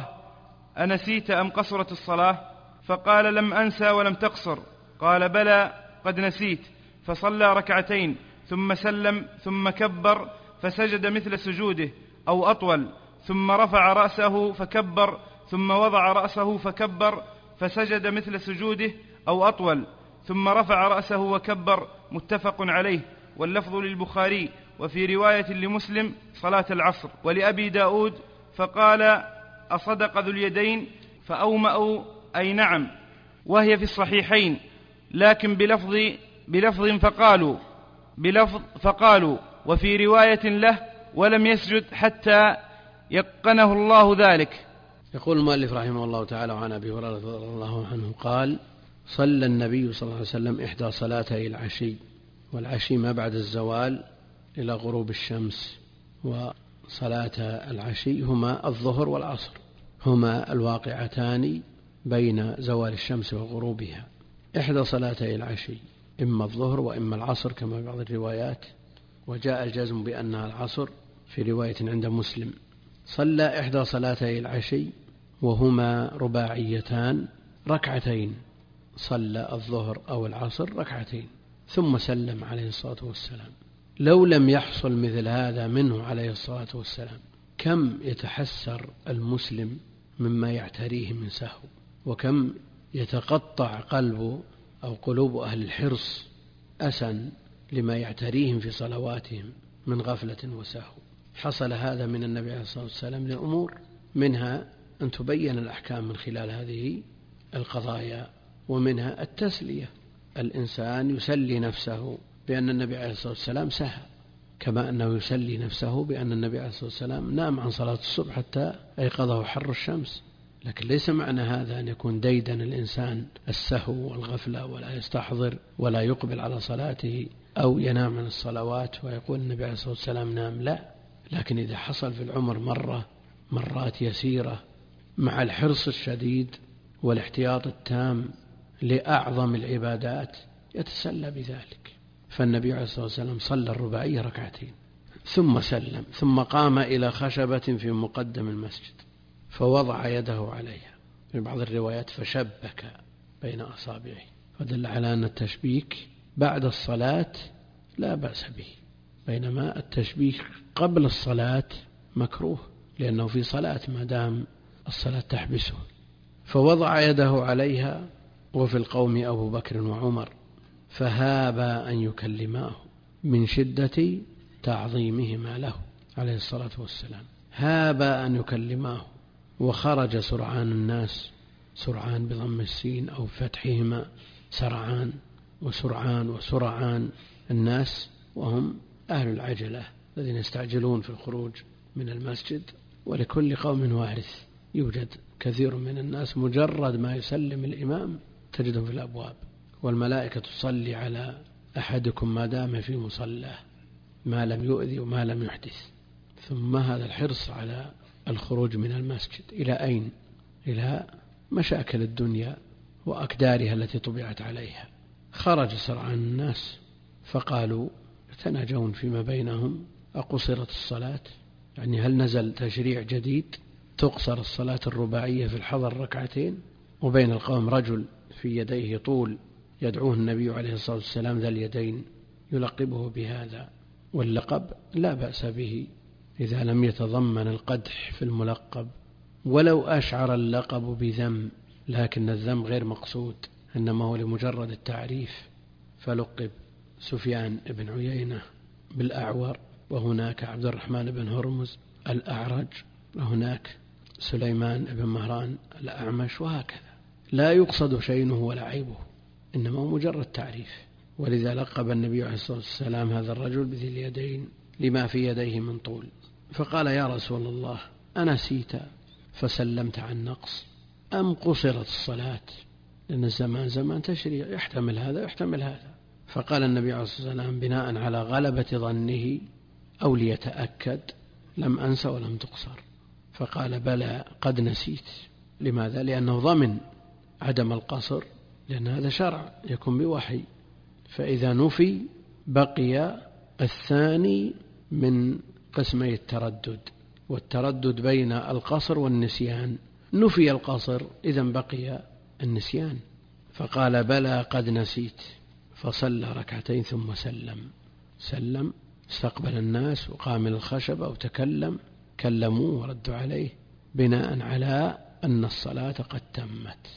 أنسيت أم قصرت الصلاة؟ فقال لم أنسى ولم تقصر. قال بلى قد نسيت. فصلى ركعتين ثم سلم، ثم كبر فسجد مثل سجوده أو أطول، ثم رفع رأسه فكبر، ثم وضع رأسه فكبر فسجد مثل سجوده أو أطول، ثم رفع رأسه وكبر، متفق عليه، واللفظ للبخاري. وفي رواية لمسلم صلاة العصر. ولأبي داود فقال أصدق ذو اليدين، فأومأوا أي نعم، وهي في الصحيحين، لكن بلفظ بلفظ فقالوا بلفظ فقالوا وفي رواية له ولم يسجد حتى يقنه الله ذلك.
يقول المؤلف رحمه الله تعالى عن أبي هريرة رضي الله عنه قال: صلى النبي صلى الله عليه وسلم إحدى صلاتي العشي، والعشي ما بعد الزوال إلى غروب الشمس، وصلاة العشي هما الظهر والعصر، هما الواقعتان بين زوال الشمس وغروبها. إحدى صلاتي العشي إما الظهر وإما العصر كما بعض الروايات، وجاء الجزم بأنها العصر في رواية عند مسلم. صلى إحدى صلاتي العشي وهما رباعيتان ركعتين، صلى الظهر أو العصر ركعتين ثم سلم عليه الصلاة والسلام. لو لم يحصل مثل هذا منه عليه الصلاة والسلام كم يتحسر المسلم مما يعتريه من سهو، وكم يتقطع قلبه أو قلوب أهل الحرص أسا لما يعتريهم في صلواتهم من غفلة وسهو. حصل هذا من النبي عليه الصلاة والسلام لأمور، منها أن تبين الأحكام من خلال هذه القضايا، ومنها التسلية. الإنسان يسلي نفسه بأن النبي عليه الصلاة والسلام سهى، كما أنه يسلي نفسه بأن النبي عليه الصلاة والسلام نام عن صلاة الصبح حتى أيقظه حر الشمس. لكن ليس معنى هذا أن يكون ديدن الإنسان السهو والغفلة ولا يستحضر ولا يقبل على صلاته، أو ينام عن الصلوات ويقول النبي عليه الصلاة والسلام نام، لا. لكن إذا حصل في العمر مرة مرات يسيرة مع الحرص الشديد والاحتياط التام لأعظم العبادات يتسلى بذلك. فالنبي عليه الصلاة والسلام صلى الرباعية ركعتين ثم سلم، ثم قام إلى خشبة في مقدم المسجد فوضع يده عليها، في بعض الروايات فشبك بين أصابعه، فدل على أن التشبيك بعد الصلاة لا بأس به، بينما التشبيك قبل الصلاة مكروه لأنه في صلاة ما دام الصلاة تحبسه. فوضع يده عليها، وفي القوم أبو بكر وعمر، فهابا أن يكلماه من شدة تعظيمهما له عليه الصلاة والسلام، هابا أن يكلماه. وخرج سرعان الناس، سرعان بضم السين أو فتحهما، سرعان وسرعان وسرعان الناس، وهم أهل العجلة الذين يستعجلون في الخروج من المسجد. ولكل قوم وارث، يوجد كثير من الناس مجرد ما يسلم الإمام تجدهم في الأبواب، والملائكة تصلي على أحدكم ما دام في مصلاه ما لم يؤذي وما لم يحدث. ثم هذا الحرص على الخروج من المسجد إلى أين؟ إلى مشاكل الدنيا وأكدارها التي طبعت عليها. خرج سرعان الناس فقالوا يتناجون فيما بينهم: أقصرت الصلاة؟ يعني هل نزل تشريع جديد تقصر الصلاة الرباعية في الحضر ركعتين؟ وبين القوم رجل في يديه طول يدعوه النبي عليه الصلاة والسلام ذا اليدين، يلقبه بهذا، واللقب لا بأس به إذا لم يتضمن القدح في الملقب، ولو أشعر اللقب بذم، لكن الذم غير مقصود، إنما هو لمجرد التعريف. فلقب سفيان بن عيينة بالأعور، وهناك عبد الرحمن بن هرمز الأعرج، وهناك سليمان بن مهران الأعمش، وهكذا. لا يقصد شينه ولا عيبه، إنما هو مجرد تعريف. ولذا لقب النبي عليه الصلاة والسلام هذا الرجل بذي اليدين لما في يديه من طول. فقال: يا رسول الله، أنسيت فسلمت عن نقص أم قصرت الصلاة؟ لأن الزمان زمان تشريع، يحتمل هذا يحتمل هذا. فقال النبي عليه الصلاة والسلام بناء على غلبة ظنه أو ليتأكد: لم أنس ولم تقصر. فقال: بلى قد نسيت. لماذا؟ لأنه ضمن عدم القصر، لأن هذا شرع يكون بوحي. فإذا نفي بقي الثاني من قسمي التردد، والتردد بين القصر والنسيان. نفي القصر إذن بقي النسيان. فقال: بلى قد نسيت. فصلى ركعتين ثم سلم سلم استقبل الناس وقام من الخشبة وتكلم، كلموه وردوا عليه بناء على أن الصلاة قد تمت.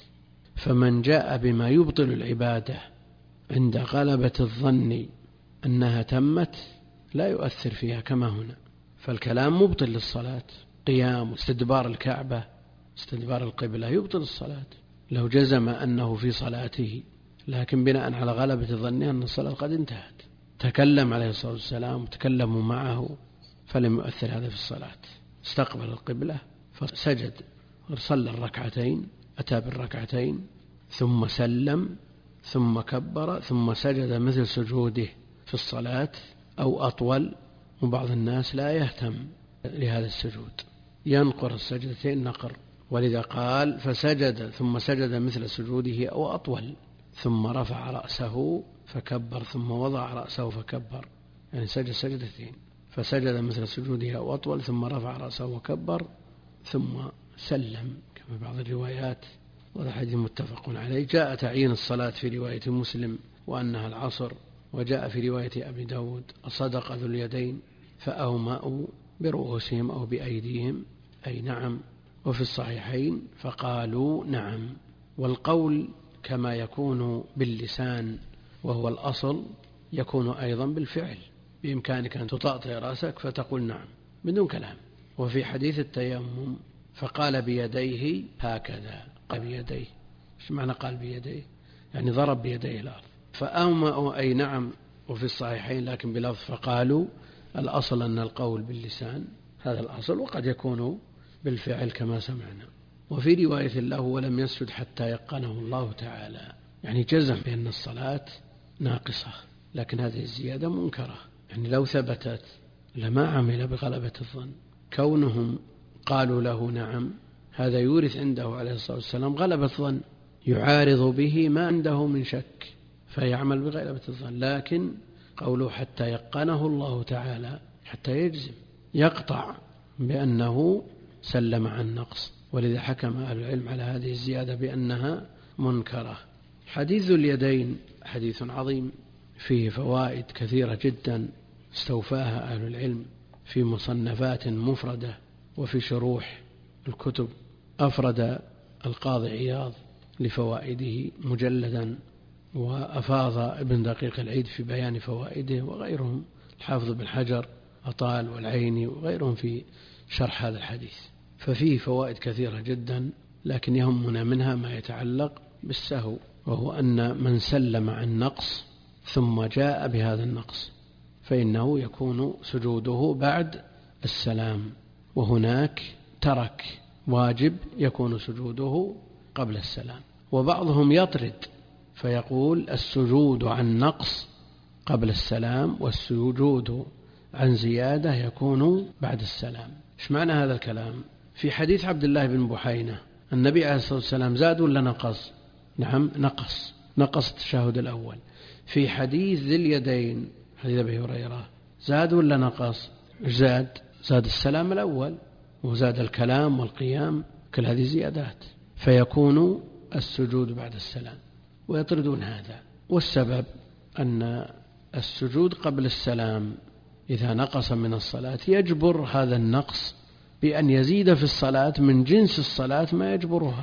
فمن جاء بما يبطل العبادة عند غلبة الظن أنها تمت لا يؤثر فيها كما هنا، فالكلام مبطل للصلاة. قيام واستدبار الكعبة استدبار القبلة يبطل الصلاة لو جزم أنه في صلاته، لكن بناء على غلبة ظنه أن الصلاة قد انتهت. تكلم عليه الصلاة والسلام وتكلموا معه فلم يؤثر هذا في الصلاة. استقبل القبلة فسجد صلى الركعتين، أتى بالركعتين ثم سلم ثم كبر ثم سجد مثل سجوده في الصلاة أو أطول. وبعض الناس لا يهتم لهذا السجود، ينقر السجدتين نقر، ولذا قال فسجد ثم سجد مثل سجوده أو أطول ثم رفع رأسه فكبر ثم وضع رأسه فكبر، يعني سجد سجدتين، فسجد مثل سجوده أو أطول ثم رفع رأسه وكبر ثم سلم كما بعض الروايات، وهذا حديث متفق عليه. جاء تعيين الصلاة في رواية مسلم وأنها العصر، وجاء في رواية أبي داود صدق ذو اليدين فأومأوا برؤوسهم أو بأيديهم أي نعم، وفي الصحيحين فقالوا نعم. والقول كما يكون باللسان وهو الأصل يكون أيضا بالفعل، بإمكانك أن تطأطئ رأسك فتقول نعم بدون كلام. وفي حديث التيمم فقال بيديه هكذا، قال بيديه، ايش معنى قال بيديه؟ يعني ضرب بيديه الأرض. فأومأوا أي نعم، وفي الصحيحين لكن بلفظ فقالوا. الأصل أن القول باللسان هذا الأصل، وقد يكون بالفعل كما سمعنا. وفي رواية له ولم يسجد حتى يقنه الله تعالى، يعني جزم بأن الصلاة ناقصة، لكن هذه الزيادة منكرة، يعني لو ثبتت لما عمل بغلبة الظن. كونهم قالوا له نعم هذا يورث عنده عليه الصلاة والسلام غلبة الظن، يعارض به ما عنده من شك فيعمل بغلبة الظن. لكن قوله حتى يقنه الله تعالى حتى يجزم، يقطع بأنه سلم عن نقص، ولذا حكم أهل العلم على هذه الزيادة بأنها منكرة. حديث اليدين حديث عظيم فيه فوائد كثيرة جدا استوفاها أهل العلم في مصنفات مفردة وفي شروح الكتب. أفرد القاضي عياض لفوائده مجلدا، وأفاض ابن دقيق العيد في بيان فوائده، وغيرهم الحافظ بن حجر أطال والعيني وغيرهم في شرح هذا الحديث. ففيه فوائد كثيرة جدا، لكن يهمنا منها ما يتعلق بالسهو، وهو أن من سلم عن نقص ثم جاء بهذا النقص فإنه يكون سجوده بعد السلام، وهناك ترك واجب يكون سجوده قبل السلام. وبعضهم يطرد فيقول السجود عن نقص قبل السلام والسجود عن زيادة يكون بعد السلام. إيش معنى هذا الكلام؟ في حديث عبد الله بن بحينة النبي عليه الصلاة والسلام زاد ولا نقص؟ نعم نقص، نقص التشهد الأول. في حديث ذي اليدين حديث أبي هريرة زاد ولا نقص؟ زاد، زاد السلام الأول وزاد الكلام والقيام، كل هذه زيادات، فيكون السجود بعد السلام، ويطردون هذا. والسبب أن السجود قبل السلام إذا نقص من الصلاة يجبر هذا النقص بأن يزيد في الصلاة من جنس الصلاة ما يجبرها.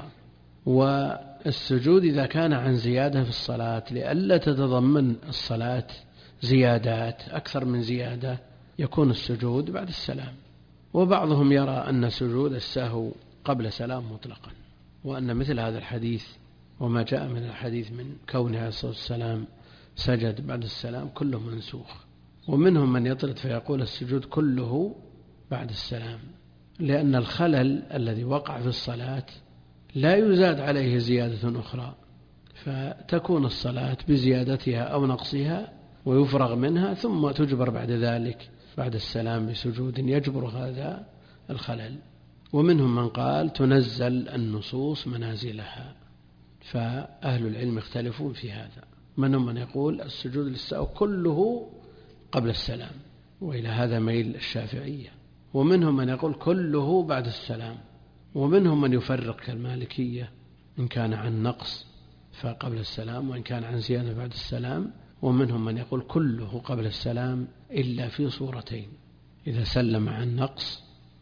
والسجود إذا كان عن زيادة في الصلاة لئلا تتضمن الصلاة زيادات أكثر من زيادة يكون السجود بعد السلام. وبعضهم يرى أن سجود السهو قبل سلام مطلقا، وأن مثل هذا الحديث وما جاء من الحديث من كونه عليه الصلاة والسلام سجد بعد السلام كله منسوخ. ومنهم من يطرد فيقول السجود كله بعد السلام، لأن الخلل الذي وقع في الصلاة لا يزاد عليه زيادة أخرى، فتكون الصلاة بزيادتها أو نقصها ويفرغ منها، ثم تجبر بعد ذلك بعد السلام بسجود يجبر هذا الخلل. ومنهم من قال تنزل النصوص منازلها، فأهل العلم يختلفون في هذا. منهم من يقول السجود للسهو كله قبل السلام، وإلى هذا ميل الشافعية. ومنهم من يقول كله بعد السلام. ومنهم من يفرق كالمالكية، إن كان عن نقص فقبل السلام، وإن كان عن زيادة بعد السلام. ومنهم من يقول كله قبل السلام إلا في صورتين: إذا سلم عن نقص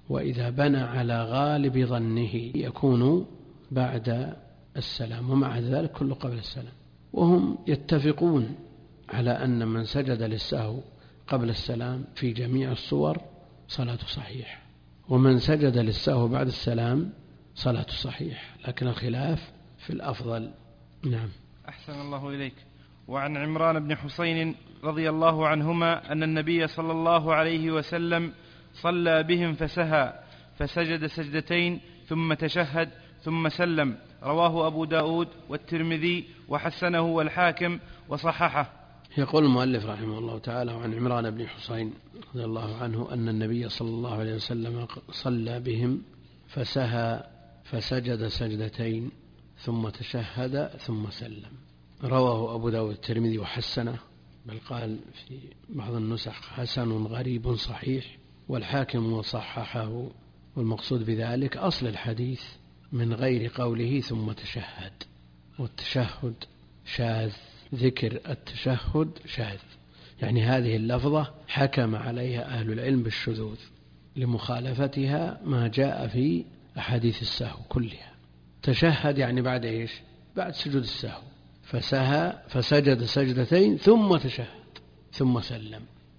وإذا بنى على غالب ظنه يكون بعد السلام، ومع ذلك كله قبل السلام. وهم يتفقون على أن من سجد للسهو قبل السلام في جميع الصور صلاته صحيح، ومن سجد للسهو بعد السلام صلاته صحيح، لكن الخلاف في الأفضل. نعم.
أحسن الله إليك. وعن عمران بن حسين رضي الله عنهما أن النبي صلى الله عليه وسلم صلى بهم فسهى فسجد سجدتين ثم تشهد ثم سلم، رواه أبو داود والترمذي وحسنه والحاكم وصححه.
يقول المؤلف رحمه الله تعالى: عن عمران بن حسين رضي الله عنه أن النبي صلى الله عليه وسلم صلى بهم فسهى فسجد سجدتين ثم تشهد ثم سلم، رواه أبو داود الترمذي وحسنه، بل قال في بعض النسخ حسن غريب صحيح، والحاكم وصححه. والمقصود بذلك أصل الحديث من غير قوله ثم تشهد، والتشهد شاذ، ذكر التشهد شاذ، يعني هذه اللفظة حكم عليها أهل العلم بالشذوذ لمخالفتها ما جاء في أحاديث السهو كلها. تشهد يعني بعد إيش؟ بعد سجود السهو، فسهى فسجد سجدتين ثم تشهد ثم سلم.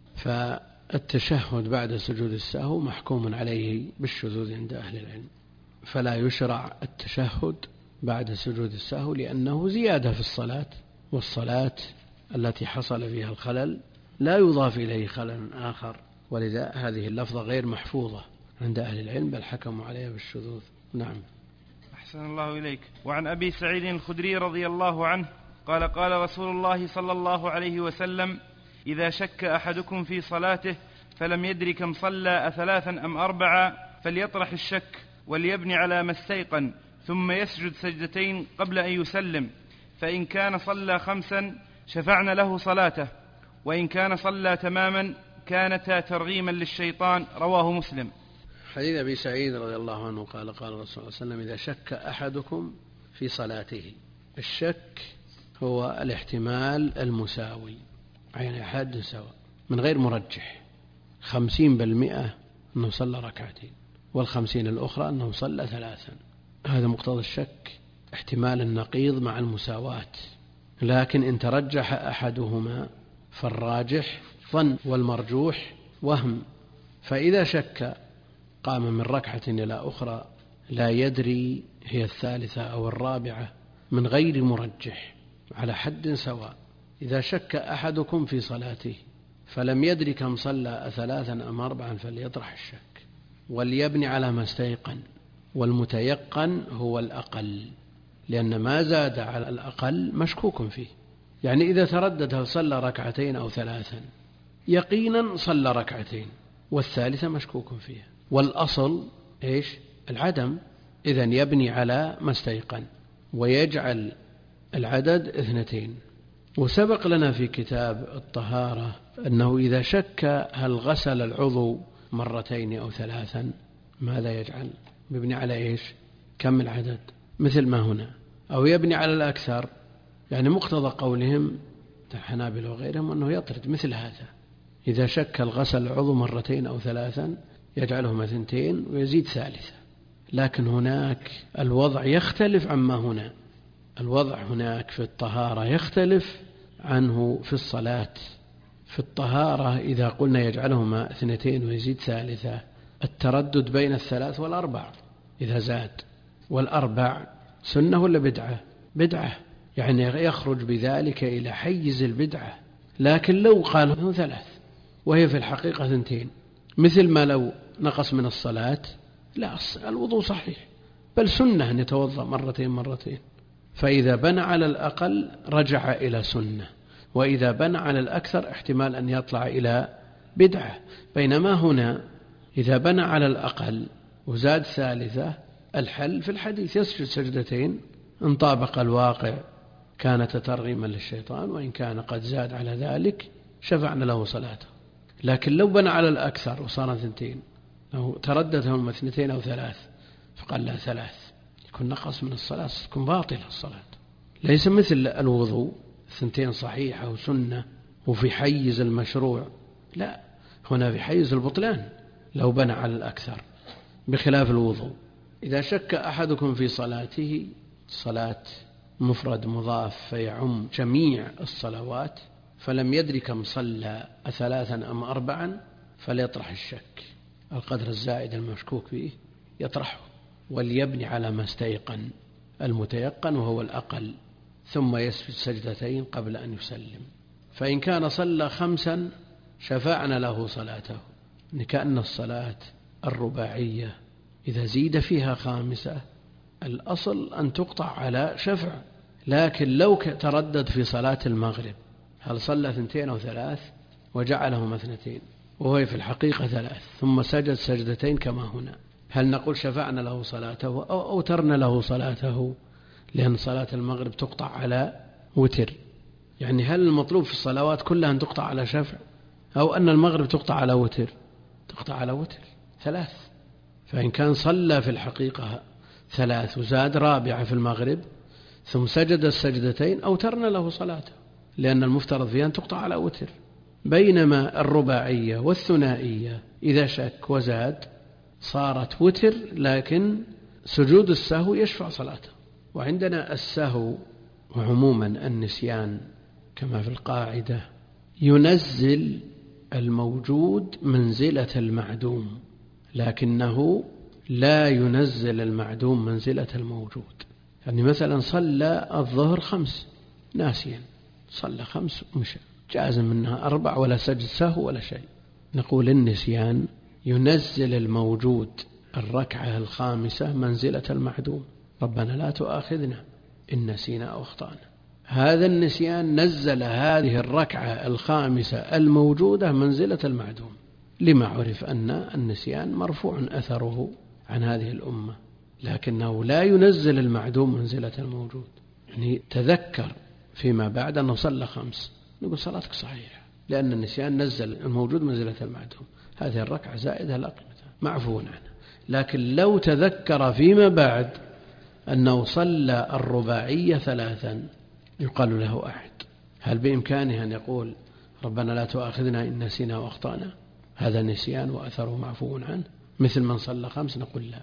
فالتشهد بعد سجود السهو محكوم عليه بالشذوذ عند أهل العلم، فلا يشرع التشهد بعد سجود السهو لأنه زيادة في الصلاة، والصلاة التي حصل فيها الخلل لا يضاف إليه خلل آخر، ولذا هذه اللفظة غير محفوظة عند أهل العلم، بل حكموا عليها بالشذوذ. نعم.
أحسن الله إليك. وعن أبي سعيد الخدري رضي الله عنه قال: قال رسول الله صلى الله عليه وسلم: إذا شك أحدكم في صلاته فلم يدر كم صلى أثلاثا أم أربعا فليطرح الشك وليبني على ما استيقن ثم يسجد سجدتين قبل أن يسلم، فإن كان صلى خمسا شفعنا له صلاته، وإن كان صلى تماما كانتا ترغيما للشيطان، رواه مسلم.
حديث أبي سعيد رضي الله عنه قال: قال الرسول صلى الله عليه وسلم: إذا شك أحدكم في صلاته. الشك هو الاحتمال المساوي، يعني حد سواء من غير مرجح، خمسين بالمئة أنه صلى ركعتين، والخمسين الأخرى أنه صلى ثلاثا. هذا مقتضى الشك، احتمال النقيض مع المساواة. لكن إن ترجح أحدهما فالراجح ظن والمرجوح وهم، فإذا شك قام من ركعة إلى أخرى لا يدري هي الثالثة أو الرابعة من غير مرجح على حد سواء. إذا شك أحدكم في صلاته فلم يدري كم صلى ثلاثا أم أربعا فليطرح الشك وليبني على ما استيقن، والمتيقن هو الأقل، لأن ما زاد على الأقل مشكوك فيه. يعني إذا تردد هل صلى ركعتين أو ثلاثا، يقينا صلى ركعتين والثالثة مشكوك فيها، والأصل إيش؟ العدم. إذن يبني على ما استيقن ويجعل العدد اثنتين. وسبق لنا في كتاب الطهارة أنه إذا شك هل غسل العضو مرتين أو ثلاثا ماذا يجعل؟ يبني على إيش؟ كم العدد مثل ما هنا، أو يبني على الأكثر، يعني مقتضى قولهم الحنابلة وغيرهم أنه يطرد مثل هذا. إذا شك الغسل العضو مرتين أو ثلاثا يجعلهما ثنتين ويزيد ثالثة. لكن هناك الوضع يختلف عما هنا، الوضع هناك في الطهارة يختلف عنه في الصلاة. في الطهارة إذا قلنا يجعلهما اثنتين ويزيد ثالثة، التردد بين الثلاث والأربع إذا زاد، والأربع سنة ولا بدعة؟ بدعة، يعني يخرج بذلك إلى حيز البدعة. لكن لو قال ثلاث وهي في الحقيقة ثنتين، مثل ما لو نقص من الصلاة، لا، الوضوء صحيح، بل سنة أن يتوضأ مرتين مرتين. فإذا بنى على الأقل رجع إلى سنة، وإذا بنى على الأكثر احتمال أن يطلع إلى بدعة. بينما هنا إذا بنى على الأقل وزاد ثالثة، الحل في الحديث يسجد سجدتين، إن طابق الواقع كانت ترغيما للشيطان، وإن كان قد زاد على ذلك شفعنا له صلاته. لكن لو بنى على الأكثر وصار ثنتين، لو ترددهم اثنتين أو ثلاث فقال لا ثلاث، يكون نقص من الصلاة، تكون باطلة الصلاة. ليس مثل الوضوء ثنتين صحيحة وسنة وفي حيز المشروع، لا، هنا في حيز البطلان لو بنى على الأكثر. بخلاف الوضوء. إذا شك أحدكم في صلاته، صلاة مفرد مضاف فيعم جميع الصلوات، فلم يدري كم صلى ثلاثا أم أربعا، فليطرح الشك، القدر الزائد المشكوك فيه يطرحه، وليبني على ما استيقن المتيقن وهو الأقل، ثم يسجد سجدتين قبل أن يسلم. فإن كان صلى خمسا شفعنا له صلاته، كأن الصلاة الرباعية إذا زيد فيها خامسة الأصل أن تقطع على شفع. لكن لو تردد في صلاة المغرب هل صلى ثنتين أو ثلاث وجعلهما اثنتين وهو في الحقيقة ثلاث، ثم سجد سجدتين كما هنا، هل نقول شفعنا له صلاته أو أوترنا له صلاته؟ لأن صلاة المغرب تقطع على وتر. يعني هل المطلوب في الصلوات كلها أن تقطع على شفع، أو أن المغرب تقطع على وتر؟ تقطع على وتر ثلاث. فإن كان صلى في الحقيقة ثلاث وزاد رابعة في المغرب ثم سجد السجدتين أوترنا له صلاته، لأن المفترض فيها أن تقطع على وتر. بينما الرباعية والثنائية إذا شك وزاد صارت وتر، لكن سجود السهو يشفع صلاته. وعندنا السهو وعموما النسيان كما في القاعدة ينزل الموجود منزلة المعدوم، لكنه لا ينزل المعدوم منزلة الموجود. يعني مثلا صلى الظهر خمس ناسيا، صلى خمس مشى جاز منها أربع ولا سجد سهو ولا شيء، نقول النسيان ينزل الموجود الركعة الخامسة منزلة المعدوم. ربنا لا تؤاخذنا إن نسينا أو أخطأنا. هذا النسيان نزل هذه الركعة الخامسة الموجودة منزلة المعدوم، لما عرف أن النسيان مرفوع أثره عن هذه الأمة، لكنه لا ينزل المعدوم منزلة الموجود. يعني تذكر فيما بعد أنه صلى خمس، نقول صلاتك صحيحة، لأن النسيان نزل الموجود منزلة المعدوم، هذه الركعة زائدة لا قيمة معفو عنها. لكن لو تذكر فيما بعد أنه صلى الرباعية ثلاثا يقال له أحد، هل بإمكانه أن يقول ربنا لا تؤاخذنا إن نسينا وأخطأنا؟ هذا نسيان وأثره معفو عنه، مثل من صلى خمس. نقول لا،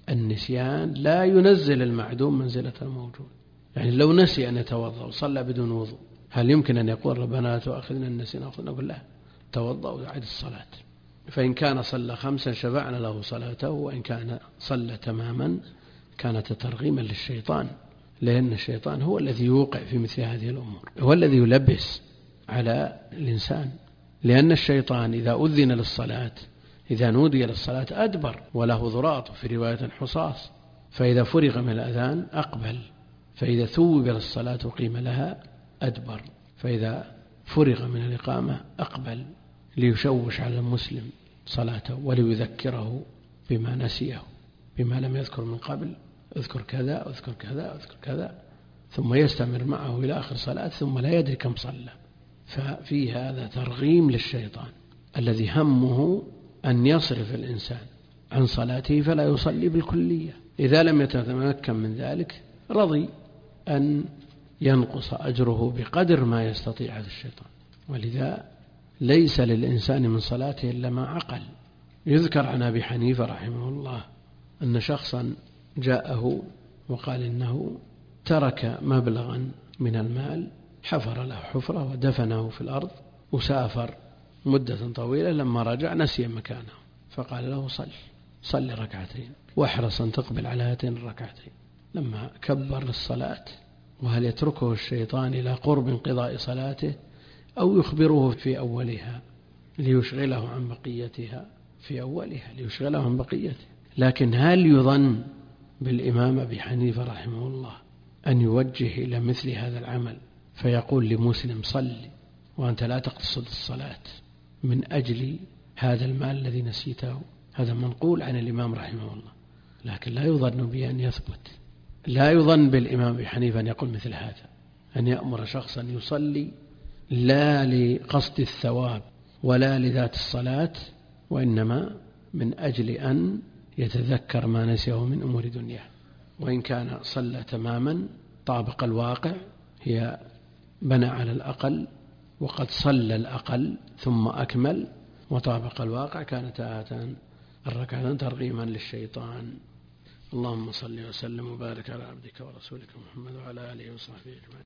النسيان لا ينزل المعدوم منزلة الموجود. يعني لو نسي أن يتوضأ وصلى بدون وضوء، هل يمكن أن يقول ربنا لا تؤاخذنا إن نسينا وأخطأنا؟ نقول لا، توضأ وعيد الصلاة. فإن كان صلى خمسا شفعنا له صلاته، وإن كان صلى تماما كانت ترغيما للشيطان، لأن الشيطان هو الذي يوقع في مثل هذه الأمور، هو الذي يلبس على الإنسان. لأن الشيطان إذا أذن للصلاة، إذا نودي للصلاة أدبر وله ضراط، في رواية حصاص، فإذا فرغ من الأذان أقبل، فإذا ثوب للصلاة وقيم لها أدبر، فإذا فرغ من الإقامة أقبل، ليشوش على المسلم صلاته وليذكره بما نسيه، بما لم يذكر من قبل، اذكر كذا اذكر كذا اذكر كذا، ثم يستمر معه إلى آخر صلاة ثم لا يدري كم صلى. ففي هذا ترغيم للشيطان الذي همه أن يصرف الإنسان عن صلاته فلا يصلي بالكلية. إذا لم يتمكن من ذلك رضي أن ينقص أجره بقدر ما يستطيع هذا الشيطان. ولذا ليس للإنسان من صلاته إلا ما عقل. يذكر عن أبي حنيفة رحمه الله أن شخصا جاءه وقال إنه ترك مبلغا من المال، حفر له حفرة ودفنه في الأرض وسافر مدة طويلة، لما رجع نسي مكانه، فقال له صل صل ركعتين واحرص أن تقبل على هاتين الركعتين. لما كبر للصلاة، وهل يتركه الشيطان إلى قرب انقضاء صلاته أو يخبره في أولها ليشغله عن بقيتها؟ في أولها ليشغله عن بقيتها. لكن هل يظن بالإمام أبي حنيفة رحمه الله أن يوجه إلى مثل هذا العمل فيقول لمسلم صل وأنت لا تقصد الصلاة من أجل هذا المال الذي نسيته؟ هذا منقول عن الإمام رحمه الله، لكن لا يظن بأن يثبت. لا يظن بالإمام أبي حنيفة أن يقول مثل هذا، أن يأمر شخصا يصلي لا لقصد الثواب ولا لذات الصلاة، وإنما من أجل أن يتذكر ما نسيه من أمور دنياه. وإن كان صلى تماما طابق الواقع، هي بنى على الأقل وقد صلى الأقل ثم أكمل، وطابق الواقع كانت هاتان الركعتان ترغيما للشيطان. اللهم صل وسلم وبارك على عبدك ورسولك محمد وعلى آله وصحبه أجمعين.